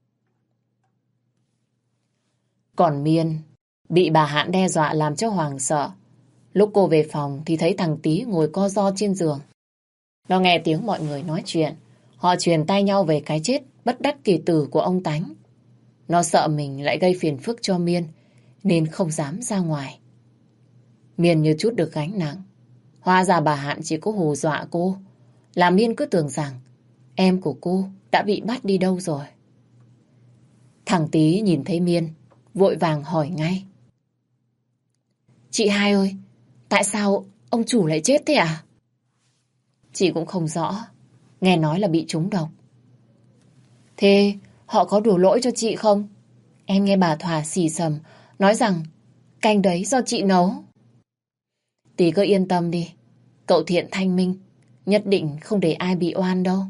Còn Miên bị bà Hạn đe dọa làm cho hoảng sợ. Lúc cô về phòng thì thấy thằng Tý ngồi co ro trên giường. Nó nghe tiếng mọi người nói chuyện. Họ truyền tai nhau về cái chết bất đắc kỳ tử của ông Tánh. Nó sợ mình lại gây phiền phức cho Miên, nên không dám ra ngoài. Miên như chút được gánh nặng. Hóa ra bà Hạn chỉ có hù dọa cô, làm Miên cứ tưởng rằng em của cô đã bị bắt đi đâu rồi. Thằng Tý nhìn thấy Miên, vội vàng hỏi ngay: Chị hai ơi, Tại sao ông chủ lại chết thế à? Chị cũng không rõ. Nghe nói là bị trúng độc. Thế họ có đổ lỗi cho chị không? Em nghe bà Thỏa xì xầm nói rằng canh đấy do chị nấu. Tí cứ yên tâm đi. Cậu Thiện thanh minh, nhất định không để ai bị oan đâu.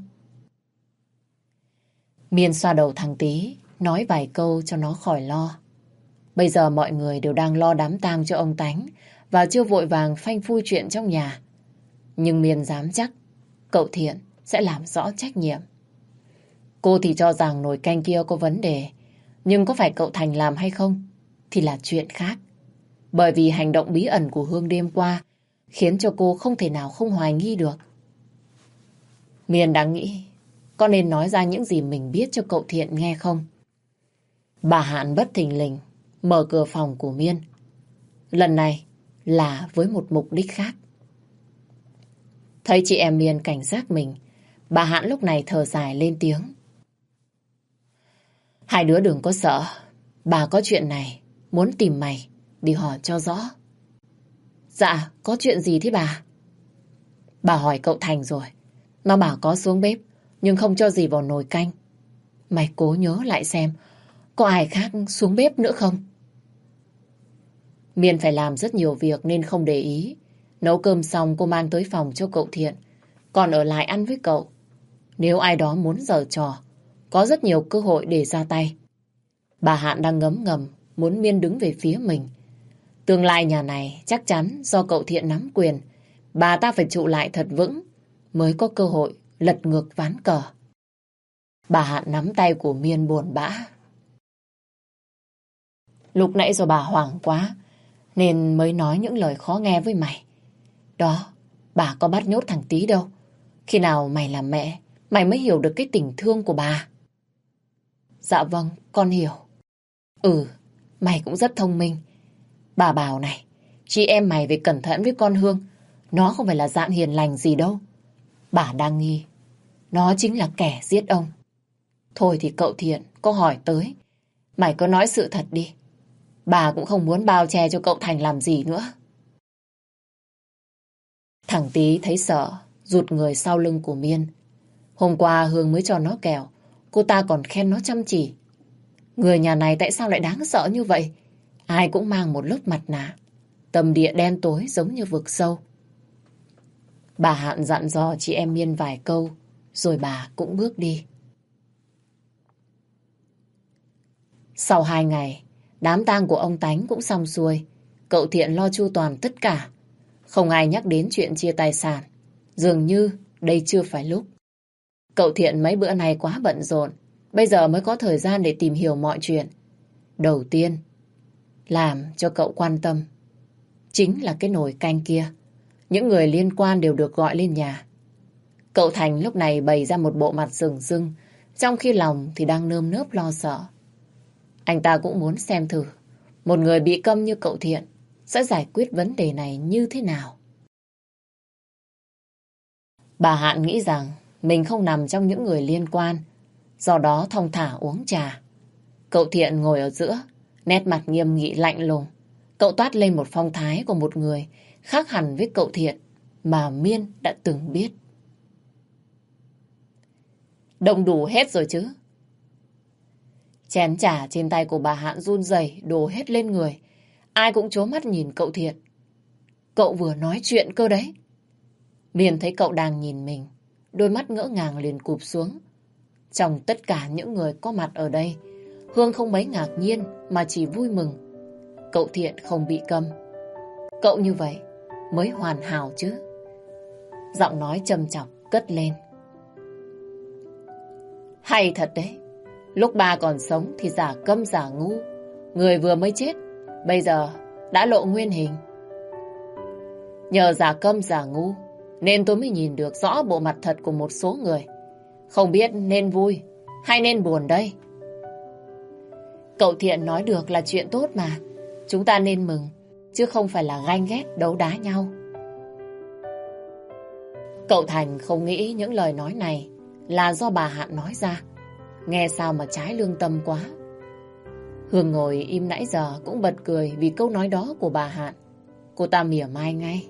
Miên xoa đầu thằng Tí, nói vài câu cho nó khỏi lo. Bây giờ mọi người đều đang lo đám tang cho ông Tánh và chưa vội vàng phanh phui chuyện trong nhà. Nhưng Miên dám chắc cậu Thiện sẽ làm rõ trách nhiệm. Cô thì cho rằng nồi canh kia có vấn đề, nhưng có phải cậu Thành làm hay không thì là chuyện khác. Bởi vì hành động bí ẩn của Hương đêm qua khiến cho cô không thể nào không hoài nghi được. Miên đang nghĩ có nên nói ra những gì mình biết cho cậu Thiện nghe không? Bà Hạn bất thình lình mở cửa phòng của Miên. Lần này là với một mục đích khác. Thấy chị em Miên cảnh giác mình, bà Hạn lúc này thở dài lên tiếng. Hai đứa đừng có sợ. Bà có chuyện này muốn tìm mày đi hỏi cho rõ. Dạ, có chuyện gì thế bà? Bà hỏi cậu Thành rồi. Nó bảo có xuống bếp nhưng không cho gì vào nồi canh. Mày cố nhớ lại xem có ai khác xuống bếp nữa không? Miên phải làm rất nhiều việc nên không để ý. Nấu cơm xong cô mang tới phòng cho cậu Thiện, còn ở lại ăn với cậu. Nếu ai đó muốn giở trò, có rất nhiều cơ hội để ra tay. Bà Hạn đang ngấm ngầm muốn Miên đứng về phía mình. Tương lai nhà này chắc chắn do cậu Thiện nắm quyền. Bà ta phải trụ lại thật vững mới có cơ hội lật ngược ván cờ. Bà Hạn nắm tay của Miên buồn bã. Lúc nãy do bà hoảng quá nên mới nói những lời khó nghe với mày. Đó, bà có bắt nhốt thằng Tí đâu. Khi nào mày làm mẹ, mày mới hiểu được cái tình thương của bà. Dạ vâng, con hiểu. Ừ, mày cũng rất thông minh. Bà bảo này, chị em mày phải cẩn thận với con Hương. Nó không phải là dạng hiền lành gì đâu. Bà đang nghi nó chính là kẻ giết ông. Thôi thì cậu Thiện có hỏi tới, mày có nói sự thật đi. Bà cũng không muốn bao che cho cậu Thành làm gì nữa. Thằng Tí thấy sợ, rụt người sau lưng của Miên. Hôm qua Hương mới cho nó kẹo, cô ta còn khen nó chăm chỉ. Người nhà này tại sao lại đáng sợ như vậy? Ai cũng mang một lớp mặt nạ, tâm địa đen tối giống như vực sâu. Bà Hạn dặn dò chị em Miên vài câu, rồi bà cũng bước đi. Sau hai ngày, đám tang của ông Tánh cũng xong xuôi. Cậu Thiện lo chu toàn tất cả. Không ai nhắc đến chuyện chia tài sản. Dường như đây chưa phải lúc. Cậu Thiện mấy bữa nay quá bận rộn, bây giờ mới có thời gian để tìm hiểu mọi chuyện. Đầu tiên, làm cho cậu quan tâm chính là cái nồi canh kia. Những người liên quan đều được gọi lên nhà. Cậu Thành lúc này bày ra một bộ mặt rừng rưng, trong khi lòng thì đang nơm nớp lo sợ. Anh ta cũng muốn xem thử một người bị câm như cậu Thiện sẽ giải quyết vấn đề này như thế nào. Bà Hạn nghĩ rằng mình không nằm trong những người liên quan, do đó thong thả uống trà. Cậu Thiện ngồi ở giữa, nét mặt nghiêm nghị lạnh lùng. Cậu toát lên một phong thái của một người khác hẳn với cậu Thiện mà Miên đã từng biết. Động đủ hết rồi chứ? Chén trà trên tay của bà Hạn run rẩy đổ hết lên người. Ai cũng trố mắt nhìn cậu Thiện. Cậu vừa nói chuyện cơ đấy. Miên thấy cậu đang nhìn mình, đôi mắt ngỡ ngàng liền cụp xuống. Trong tất cả những người có mặt ở đây, Hương không mấy ngạc nhiên mà chỉ vui mừng. Cậu Thiện không bị câm. Cậu như vậy mới hoàn hảo chứ. Giọng nói châm chọc cất lên. Hay thật đấy. Lúc ba còn sống thì giả câm giả ngu. Người vừa mới chết, bây giờ đã lộ nguyên hình. Nhờ giả câm giả ngu nên tôi mới nhìn được rõ bộ mặt thật của một số người. Không biết nên vui hay nên buồn đây. Cậu Thiện nói được là chuyện tốt mà. Chúng ta nên mừng, chứ không phải là ganh ghét đấu đá nhau. Cậu Thành không nghĩ những lời nói này là do bà Hạn nói ra. Nghe sao mà trái lương tâm quá. Hương ngồi im nãy giờ cũng bật cười vì câu nói đó của bà Hạn. cô ta mỉa mai ngay.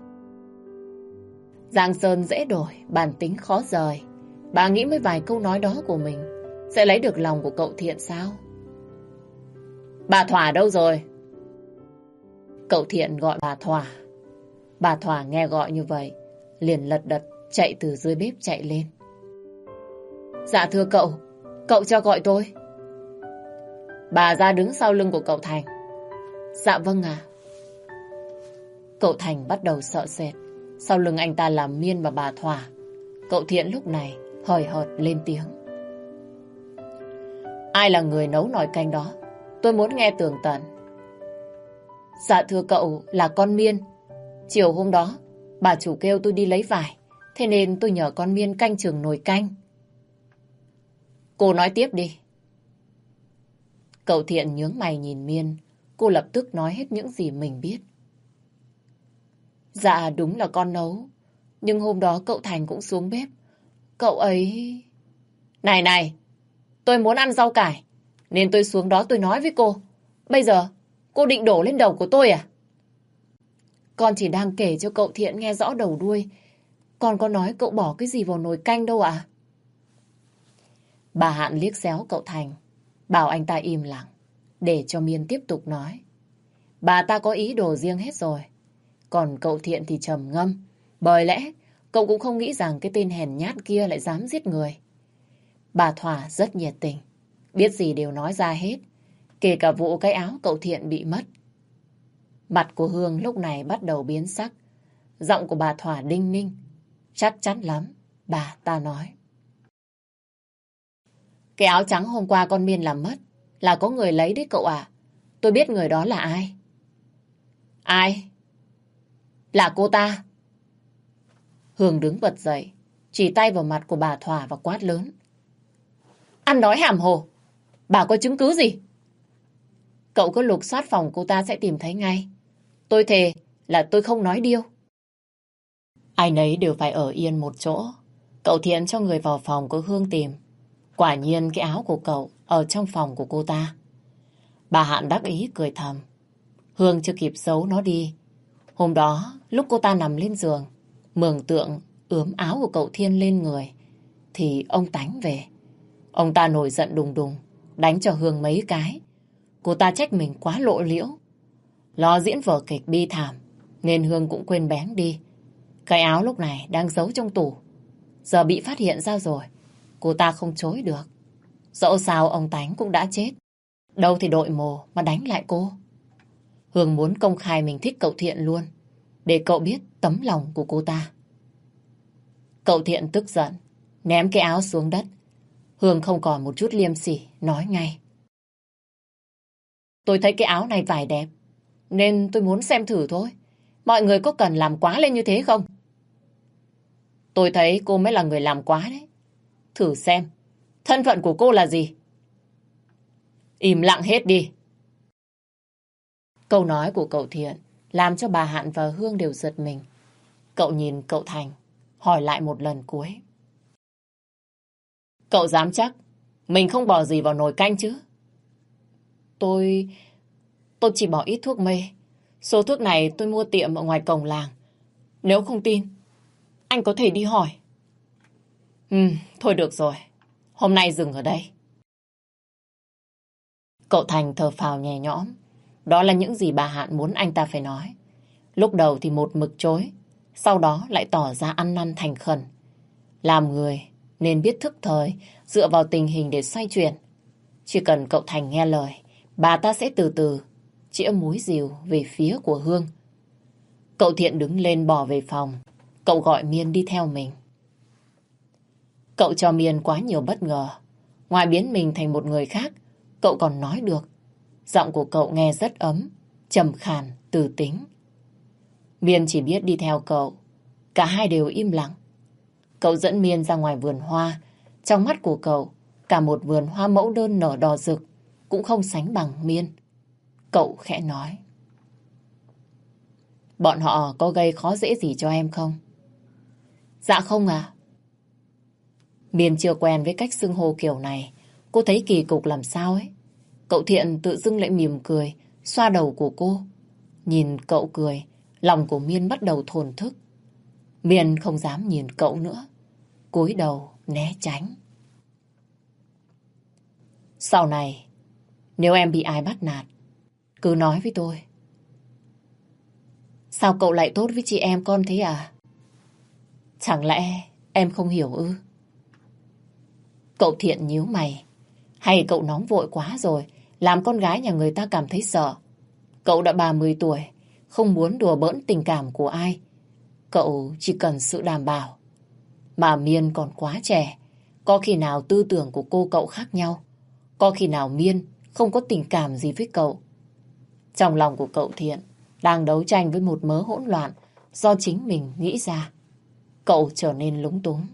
Giang sơn dễ đổi, bản tính khó rời. Bà nghĩ với vài câu nói đó của mình sẽ lấy được lòng của cậu Thiện sao? Bà Thỏa đâu rồi? Cậu Thiện gọi bà Thỏa. Bà Thỏa nghe gọi như vậy, liền lật đật chạy từ dưới bếp chạy lên. Dạ thưa cậu, cậu cho gọi tôi. Bà ra đứng sau lưng của cậu Thành. Dạ vâng ạ. Cậu Thành bắt đầu sợ sệt. Sau lưng anh ta là Miên và bà Thỏa. Cậu Thiện lúc này hời hợt lên tiếng. Ai là người nấu nồi canh đó? Tôi muốn nghe tường tận. Dạ thưa cậu, là con Miên. Chiều hôm đó bà chủ kêu tôi đi lấy vải, thế nên tôi nhờ con Miên canh chừng nồi canh. Cô nói tiếp đi. Cậu Thiện nhướng mày nhìn Miên. Cô lập tức nói hết những gì mình biết. Dạ đúng là con nấu. Nhưng hôm đó cậu Thành cũng xuống bếp. Cậu ấy... Này này, tôi muốn ăn rau cải, nên tôi xuống đó tôi nói với cô. Bây giờ cô định đổ lên đầu của tôi à? Con chỉ đang kể cho cậu Thiện nghe rõ đầu đuôi. Con có nói cậu bỏ cái gì vào nồi canh đâu ạ? Bà Hạn liếc xéo cậu Thành, bảo anh ta im lặng, để cho Miên tiếp tục nói. Bà ta có ý đồ riêng hết rồi. Còn cậu Thiện thì trầm ngâm. Bởi lẽ cậu cũng không nghĩ rằng cái tên hèn nhát kia lại dám giết người. Bà Thỏa rất nhiệt tình, biết gì đều nói ra hết, kể cả vụ cái áo cậu Thiện bị mất. Mặt của Hương lúc này bắt đầu biến sắc. Giọng của bà Thỏa đinh ninh. Chắc chắn lắm, bà ta nói. Cái áo trắng hôm qua con Miên làm mất là có người lấy đấy cậu ạ. Tôi biết người đó là ai. Ai? Là cô ta. Hương đứng bật dậy, chỉ tay vào mặt của bà Thỏa và quát lớn. Ăn nói hàm hồ. Bà có chứng cứ gì? Cậu cứ lục soát phòng cô ta sẽ tìm thấy ngay. Tôi thề là tôi không nói điêu. Ai nấy đều phải ở yên một chỗ. Cậu Thiện cho người vào phòng của Hương tìm. Quả nhiên cái áo của cậu ở trong phòng của cô ta. Bà Hạn đắc ý cười thầm. Hương chưa kịp giấu nó đi. Hôm đó lúc cô ta nằm lên giường, mường tượng ướm áo của cậu Thiên lên người, thì ông Tánh về. Ông ta nổi giận đùng đùng, đánh cho Hương mấy cái. Cô ta trách mình quá lộ liễu. Lo diễn vở kịch bi thảm, nên Hương cũng quên bén đi. Cái áo lúc này đang giấu trong tủ. Giờ bị phát hiện ra rồi, cô ta không chối được. Dẫu sao ông Tánh cũng đã chết, đâu thì đội mồ mà đánh lại cô. Hương muốn công khai mình thích cậu Thiện luôn, để cậu biết tấm lòng của cô ta. Cậu Thiện tức giận, ném cái áo xuống đất. Hương không còn một chút liêm sỉ, nói ngay. Tôi thấy cái áo này vải đẹp, nên tôi muốn xem thử thôi. Mọi người có cần làm quá lên như thế không? Tôi thấy cô mới là người làm quá đấy. Thử xem, thân phận của cô là gì? Im lặng hết đi. Câu nói của cậu Thiện làm cho bà Hạn và Hương đều giật mình. Cậu nhìn cậu Thành, hỏi lại một lần cuối. Cậu dám chắc mình không bỏ gì vào nồi canh chứ? Tôi... Tôi chỉ bỏ ít thuốc mê. Số thuốc này tôi mua tiệm ở ngoài cổng làng. Nếu không tin, anh có thể đi hỏi. Ừ, thôi được rồi. Hôm nay dừng ở đây. Cậu Thành thở phào nhẹ nhõm. Đó là những gì bà Hạn muốn anh ta phải nói. Lúc đầu thì một mực chối, sau đó lại tỏ ra ăn năn thành khẩn. Làm người nên biết thức thời, dựa vào tình hình để xoay chuyển. Chỉ cần cậu Thành nghe lời, bà ta sẽ từ từ chĩa múi rìu về phía của Hương. Cậu Thiện đứng lên bỏ về phòng. Cậu gọi Miên đi theo mình. Cậu cho Miên quá nhiều bất ngờ. Ngoài biến mình thành một người khác, cậu còn nói được. Giọng của cậu nghe rất ấm, trầm khàn, từ tính. Miên chỉ biết đi theo cậu. Cả hai đều im lặng. Cậu dẫn Miên ra ngoài vườn hoa. Trong mắt của cậu, cả một vườn hoa mẫu đơn nở đỏ rực cũng không sánh bằng Miên. Cậu khẽ nói. Bọn họ có gây khó dễ gì cho em không? Dạ không à. Miên chưa quen với cách xưng hô kiểu này. Cô thấy kỳ cục làm sao ấy. Cậu Thiện tự dưng lại mỉm cười, xoa đầu của cô. Nhìn cậu cười, Lòng của Miên bắt đầu thổn thức. Miên không dám nhìn cậu nữa, cúi đầu né tránh. Sau này, nếu em bị ai bắt nạt, cứ nói với tôi. Sao cậu lại tốt với chị em con thế à? Chẳng lẽ em không hiểu ư? Cậu Thiện nhíu mày. Hay cậu nóng vội quá rồi, làm con gái nhà người ta cảm thấy sợ. Cậu đã ba mươi tuổi, không muốn đùa bỡn tình cảm của ai. Cậu chỉ cần sự đảm bảo. Mà Miên còn quá trẻ, có khi nào tư tưởng của cô cậu khác nhau. Có khi nào Miên không có tình cảm gì với cậu. Trong lòng của cậu Thiện đang đấu tranh với một mớ hỗn loạn do chính mình nghĩ ra. Cậu trở nên lúng túng.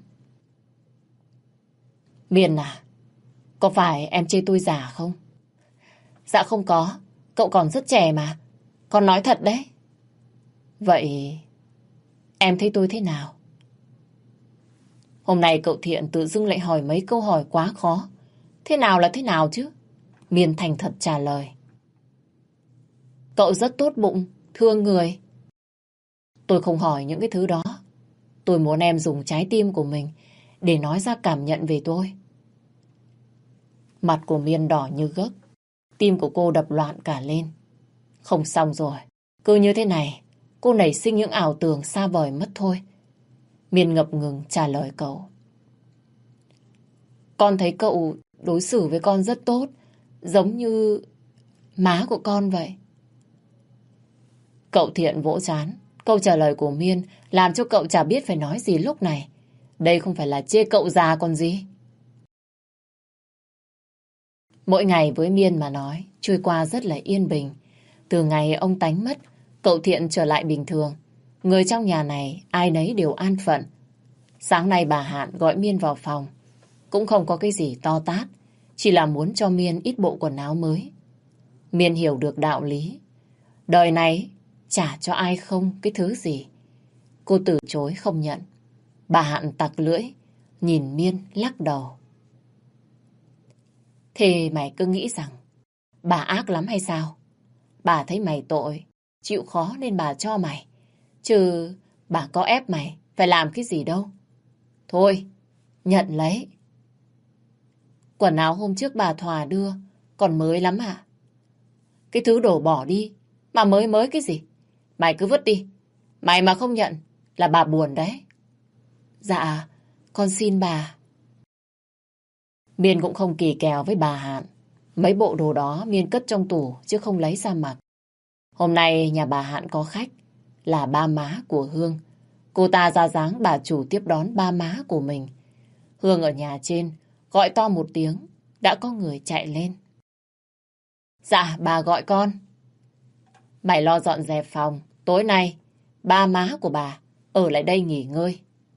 Miên à, có phải em chê tôi già không? Dạ không có, cậu còn rất trẻ mà. Con nói thật đấy. Vậy em thấy tôi thế nào? Hôm nay cậu Thiện tự dưng lại hỏi mấy câu hỏi quá khó. Thế nào là thế nào chứ? Miên thành thật trả lời. Cậu rất tốt bụng, thương người. Tôi không hỏi những cái thứ đó. Tôi muốn em dùng trái tim của mình để nói ra cảm nhận về tôi. Mặt của Miên đỏ như gấc. Tim của cô đập loạn cả lên. Không xong rồi. Cứ như thế này, cô nảy sinh những ảo tưởng xa vời mất thôi. Miên ngập ngừng trả lời cậu. Con thấy cậu đối xử với con rất tốt, giống như má của con vậy. Cậu Thiện vỗ trán. Câu trả lời của Miên làm cho cậu chả biết phải nói gì lúc này. Đây không phải là chê cậu già còn gì. Mỗi ngày với Miên mà nói, trôi qua rất là yên bình. Từ ngày ông Tánh mất, cậu Thiện trở lại bình thường. Người trong nhà này ai nấy đều an phận. Sáng nay bà Hạn gọi Miên vào phòng. Cũng không có cái gì to tát, chỉ là muốn cho Miên ít bộ quần áo mới. Miên hiểu được đạo lý. Đời này chả cho ai không cái thứ gì. Cô từ chối không nhận. Bà Hạn tặc lưỡi, nhìn Miên lắc đầu. Thế mày cứ nghĩ rằng bà ác lắm hay sao? Bà thấy mày tội, chịu khó nên bà cho mày. Chứ bà có ép mày phải làm cái gì đâu. Thôi, nhận lấy. Quần áo hôm trước bà Thòa đưa, còn mới lắm à? Cái thứ đổ bỏ đi, mà mới mới cái gì? Mày cứ vứt đi. Mày mà không nhận là bà buồn đấy. Dạ, con xin bà. Miên cũng không kỳ kèo với bà Hạn. Mấy bộ đồ đó Miên cất trong tủ chứ không lấy ra mặc. Hôm nay nhà bà Hạn có khách, là ba má của Hương. Cô ta ra dáng bà chủ tiếp đón ba má của mình. Hương ở nhà trên, gọi to một tiếng, đã có người chạy lên. Dạ, bà gọi con. Mày lo dọn dẹp phòng, tối nay ba má của bà ở lại đây nghỉ ngơi.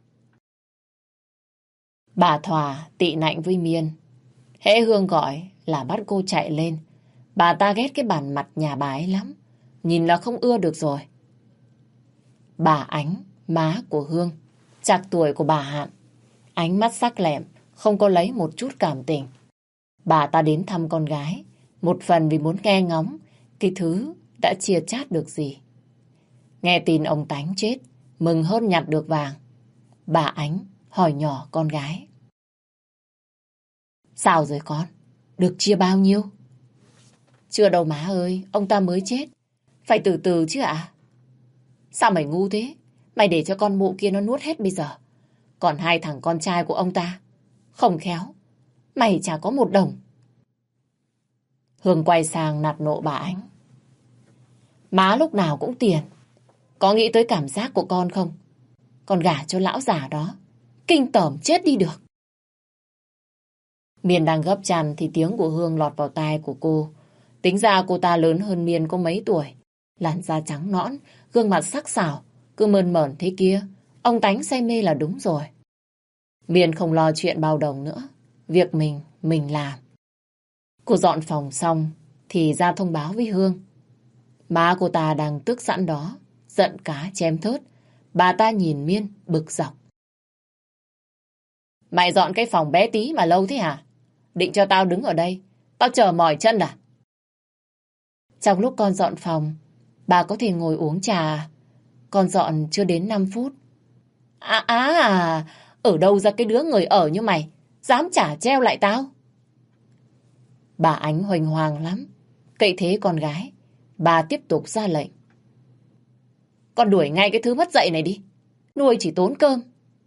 Bà Thòa tị nạnh với Miên. Hễ Hương gọi là bắt cô chạy lên. Bà ta ghét cái bản mặt nhà bà ấy lắm. Nhìn là không ưa được rồi. Bà Ánh, má của Hương, trạc tuổi của bà Hạn. Ánh mắt sắc lẹm, không có lấy một chút cảm tình. Bà ta đến thăm con gái, một phần vì muốn nghe ngóng cái thứ đã chia chát được gì. Nghe tin ông Tánh chết, mừng hơn nhặt được vàng. Bà Ánh hỏi nhỏ con gái. Sao rồi con? Được chia bao nhiêu? Chưa đâu má ơi, ông ta mới chết. Phải từ từ chứ ạ. Sao mày ngu thế? Mày để cho con mụ kia nó nuốt hết bây giờ. Còn hai thằng con trai của ông ta. Không khéo, mày chả có một đồng. Hương quay sang nạt nộ bà Ánh. Má lúc nào cũng tiền. Có nghĩ tới cảm giác của con không? Con gả cho lão già đó, kinh tởm chết đi được. Miên đang gấp chăn thì tiếng của Hương lọt vào tai của cô. Tính ra cô ta lớn hơn Miên có mấy tuổi. Làn da trắng nõn, gương mặt sắc sảo, cứ mơn mởn thế kia. Ông Tánh say mê là đúng rồi. Miên không lo chuyện bao đồng nữa. Việc mình, mình làm. Cô dọn phòng xong thì ra thông báo với Hương. Má cô ta đang tức sẵn đó, giận cá chém thớt. Bà ta nhìn Miên bực dọc. Mày dọn cái phòng bé tí mà lâu thế hả? Định cho tao đứng ở đây, tao chờ mỏi chân à? Trong lúc con dọn phòng, bà có thể ngồi uống trà. Con dọn chưa đến năm phút. À, à, à, ở đâu ra cái đứa người ở như mày, dám trả treo lại tao? Bà Ánh huênh hoang lắm. Cậy thế con gái, bà tiếp tục ra lệnh. Con đuổi ngay cái thứ mất dạy này đi. Nuôi chỉ tốn cơm.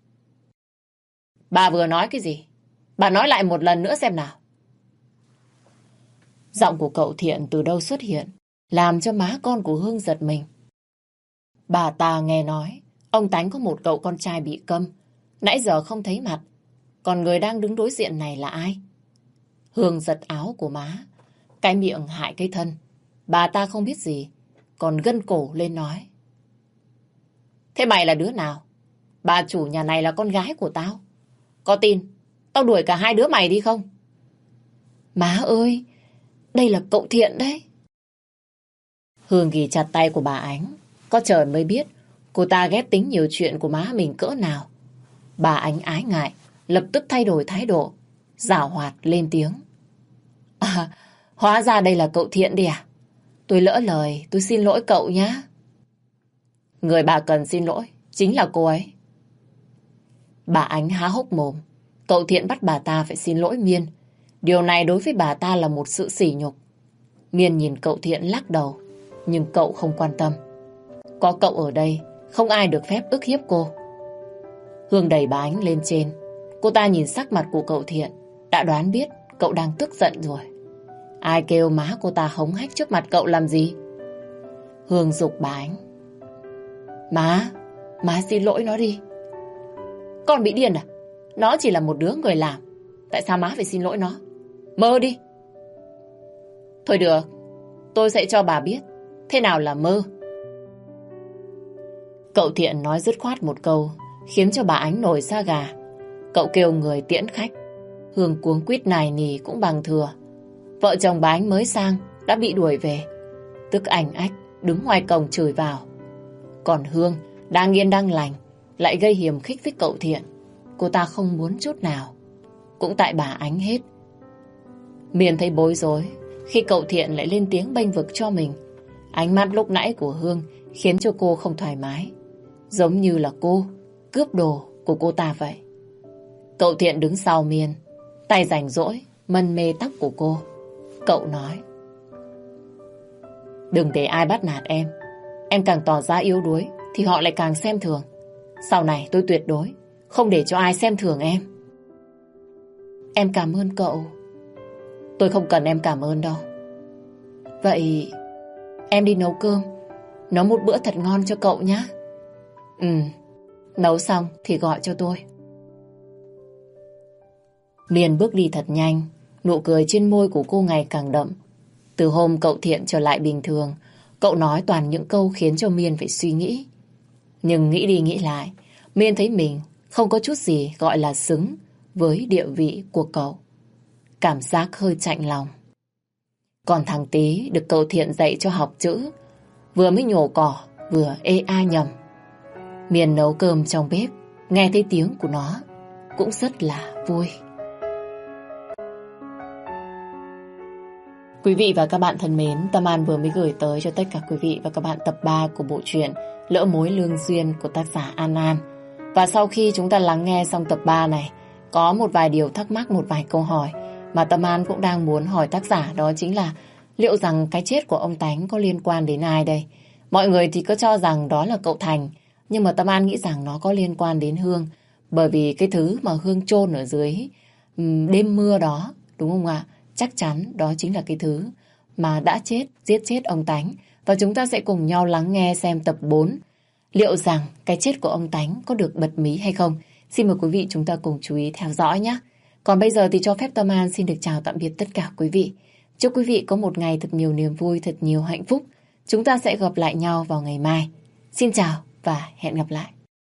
Bà vừa nói cái gì? Bà nói lại một lần nữa xem nào. Giọng của cậu Thiện từ đâu xuất hiện, làm cho má con của Hương giật mình. Bà ta nghe nói, ông Tánh có một cậu con trai bị câm. Nãy giờ không thấy mặt. Còn người đang đứng đối diện này là ai? Hương giật áo của má. Cái miệng hại cái thân. Bà ta không biết gì, còn gân cổ lên nói. Thế mày là đứa nào? Bà chủ nhà này là con gái của tao. Có tin tao đuổi cả hai đứa mày đi không? Má ơi, đây là cậu Thiện đấy. Hương ghi chặt tay của bà Ánh. Có trời mới biết cô ta ghét tính nhiều chuyện của má mình cỡ nào. Bà Ánh ái ngại, lập tức thay đổi thái độ, giảo hoạt lên tiếng. À, hóa ra đây là cậu Thiện đi à? Tôi lỡ lời, tôi xin lỗi cậu nhá. Người bà cần xin lỗi chính là cô ấy. Bà Ánh há hốc mồm. Cậu Thiện bắt bà ta phải xin lỗi Miên. Điều này đối với bà ta là một sự sỉ nhục. Miên nhìn cậu Thiện lắc đầu, nhưng cậu không quan tâm. Có cậu ở đây, không ai được phép ức hiếp cô. Hương đẩy bà Ánh lên trên. Cô ta nhìn sắc mặt của cậu Thiện, đã đoán biết cậu đang tức giận rồi. Ai kêu má cô ta hống hách trước mặt cậu làm gì? Hương giục bà Ánh. Má, má xin lỗi nó đi. Con bị điên à? Nó chỉ là một đứa người làm. Tại sao má phải xin lỗi nó? Mơ đi. Thôi được, tôi sẽ cho bà biết thế nào là mơ. Cậu Thiện nói dứt khoát một câu, khiến cho bà Ánh nổi da gà. Cậu kêu người tiễn khách. Hương cuống quýt nài nỉ cũng bằng thừa. Vợ chồng bà Ánh mới sang đã bị đuổi về. Tức ảnh ách đứng ngoài cổng chửi vào. Còn Hương đang yên đang lành lại gây hiềm khích với cậu Thiện. Cô ta không muốn chút nào. Cũng tại bà Ánh hết. Miền thấy bối rối khi cậu Thiện lại lên tiếng bênh vực cho mình. Ánh mắt lúc nãy của Hương khiến cho cô không thoải mái, giống như là cô cướp đồ của cô ta vậy. Cậu Thiện đứng sau Miên, tay rảnh rỗi mân mê tóc của cô. Cậu nói. Đừng để ai bắt nạt em. Em càng tỏ ra yếu đuối thì họ lại càng xem thường. Sau này tôi tuyệt đối không để cho ai xem thường em. Em cảm ơn cậu. Tôi không cần em cảm ơn đâu. Vậy em đi nấu cơm, nấu một bữa thật ngon cho cậu nhé. Ừ, nấu xong thì gọi cho tôi. Miền bước đi thật nhanh. Nụ cười trên môi của cô ngày càng đậm. Từ hôm cậu Thiện trở lại bình thường, cậu nói toàn những câu khiến cho Miên phải suy nghĩ. Nhưng nghĩ đi nghĩ lại, Miên thấy mình không có chút gì gọi là xứng với địa vị của cậu. Cảm giác hơi chạnh lòng. Còn thằng Tí được cậu Thiện dạy cho học chữ, vừa mới nhổ cỏ vừa ê a nhầm. Miên nấu cơm trong bếp, nghe thấy tiếng của nó cũng rất là vui. Quý vị và các bạn thân mến, Tâm An vừa mới gửi tới cho tất cả quý vị và các bạn tập ba của bộ truyện Lỡ Mối Lương Duyên của tác giả An An. Và sau khi chúng ta lắng nghe xong tập ba này, có một vài điều thắc mắc, một vài câu hỏi mà Tâm An cũng đang muốn hỏi tác giả, đó chính là liệu rằng cái chết của ông Tánh có liên quan đến ai đây? Mọi người thì cứ cho rằng đó là cậu Thành, nhưng mà Tâm An nghĩ rằng nó có liên quan đến Hương, bởi vì cái thứ mà Hương chôn ở dưới đêm mưa đó, đúng không ạ? Chắc chắn đó chính là cái thứ mà đã chết, giết chết ông Tánh. Và chúng ta sẽ cùng nhau lắng nghe xem tập bốn. Liệu rằng cái chết của ông Tánh có được bật mí hay không? Xin mời quý vị chúng ta cùng chú ý theo dõi nhé. Còn bây giờ thì cho phép Tâm An xin được chào tạm biệt tất cả quý vị. Chúc quý vị có một ngày thật nhiều niềm vui, thật nhiều hạnh phúc. Chúng ta sẽ gặp lại nhau vào ngày mai. Xin chào và hẹn gặp lại.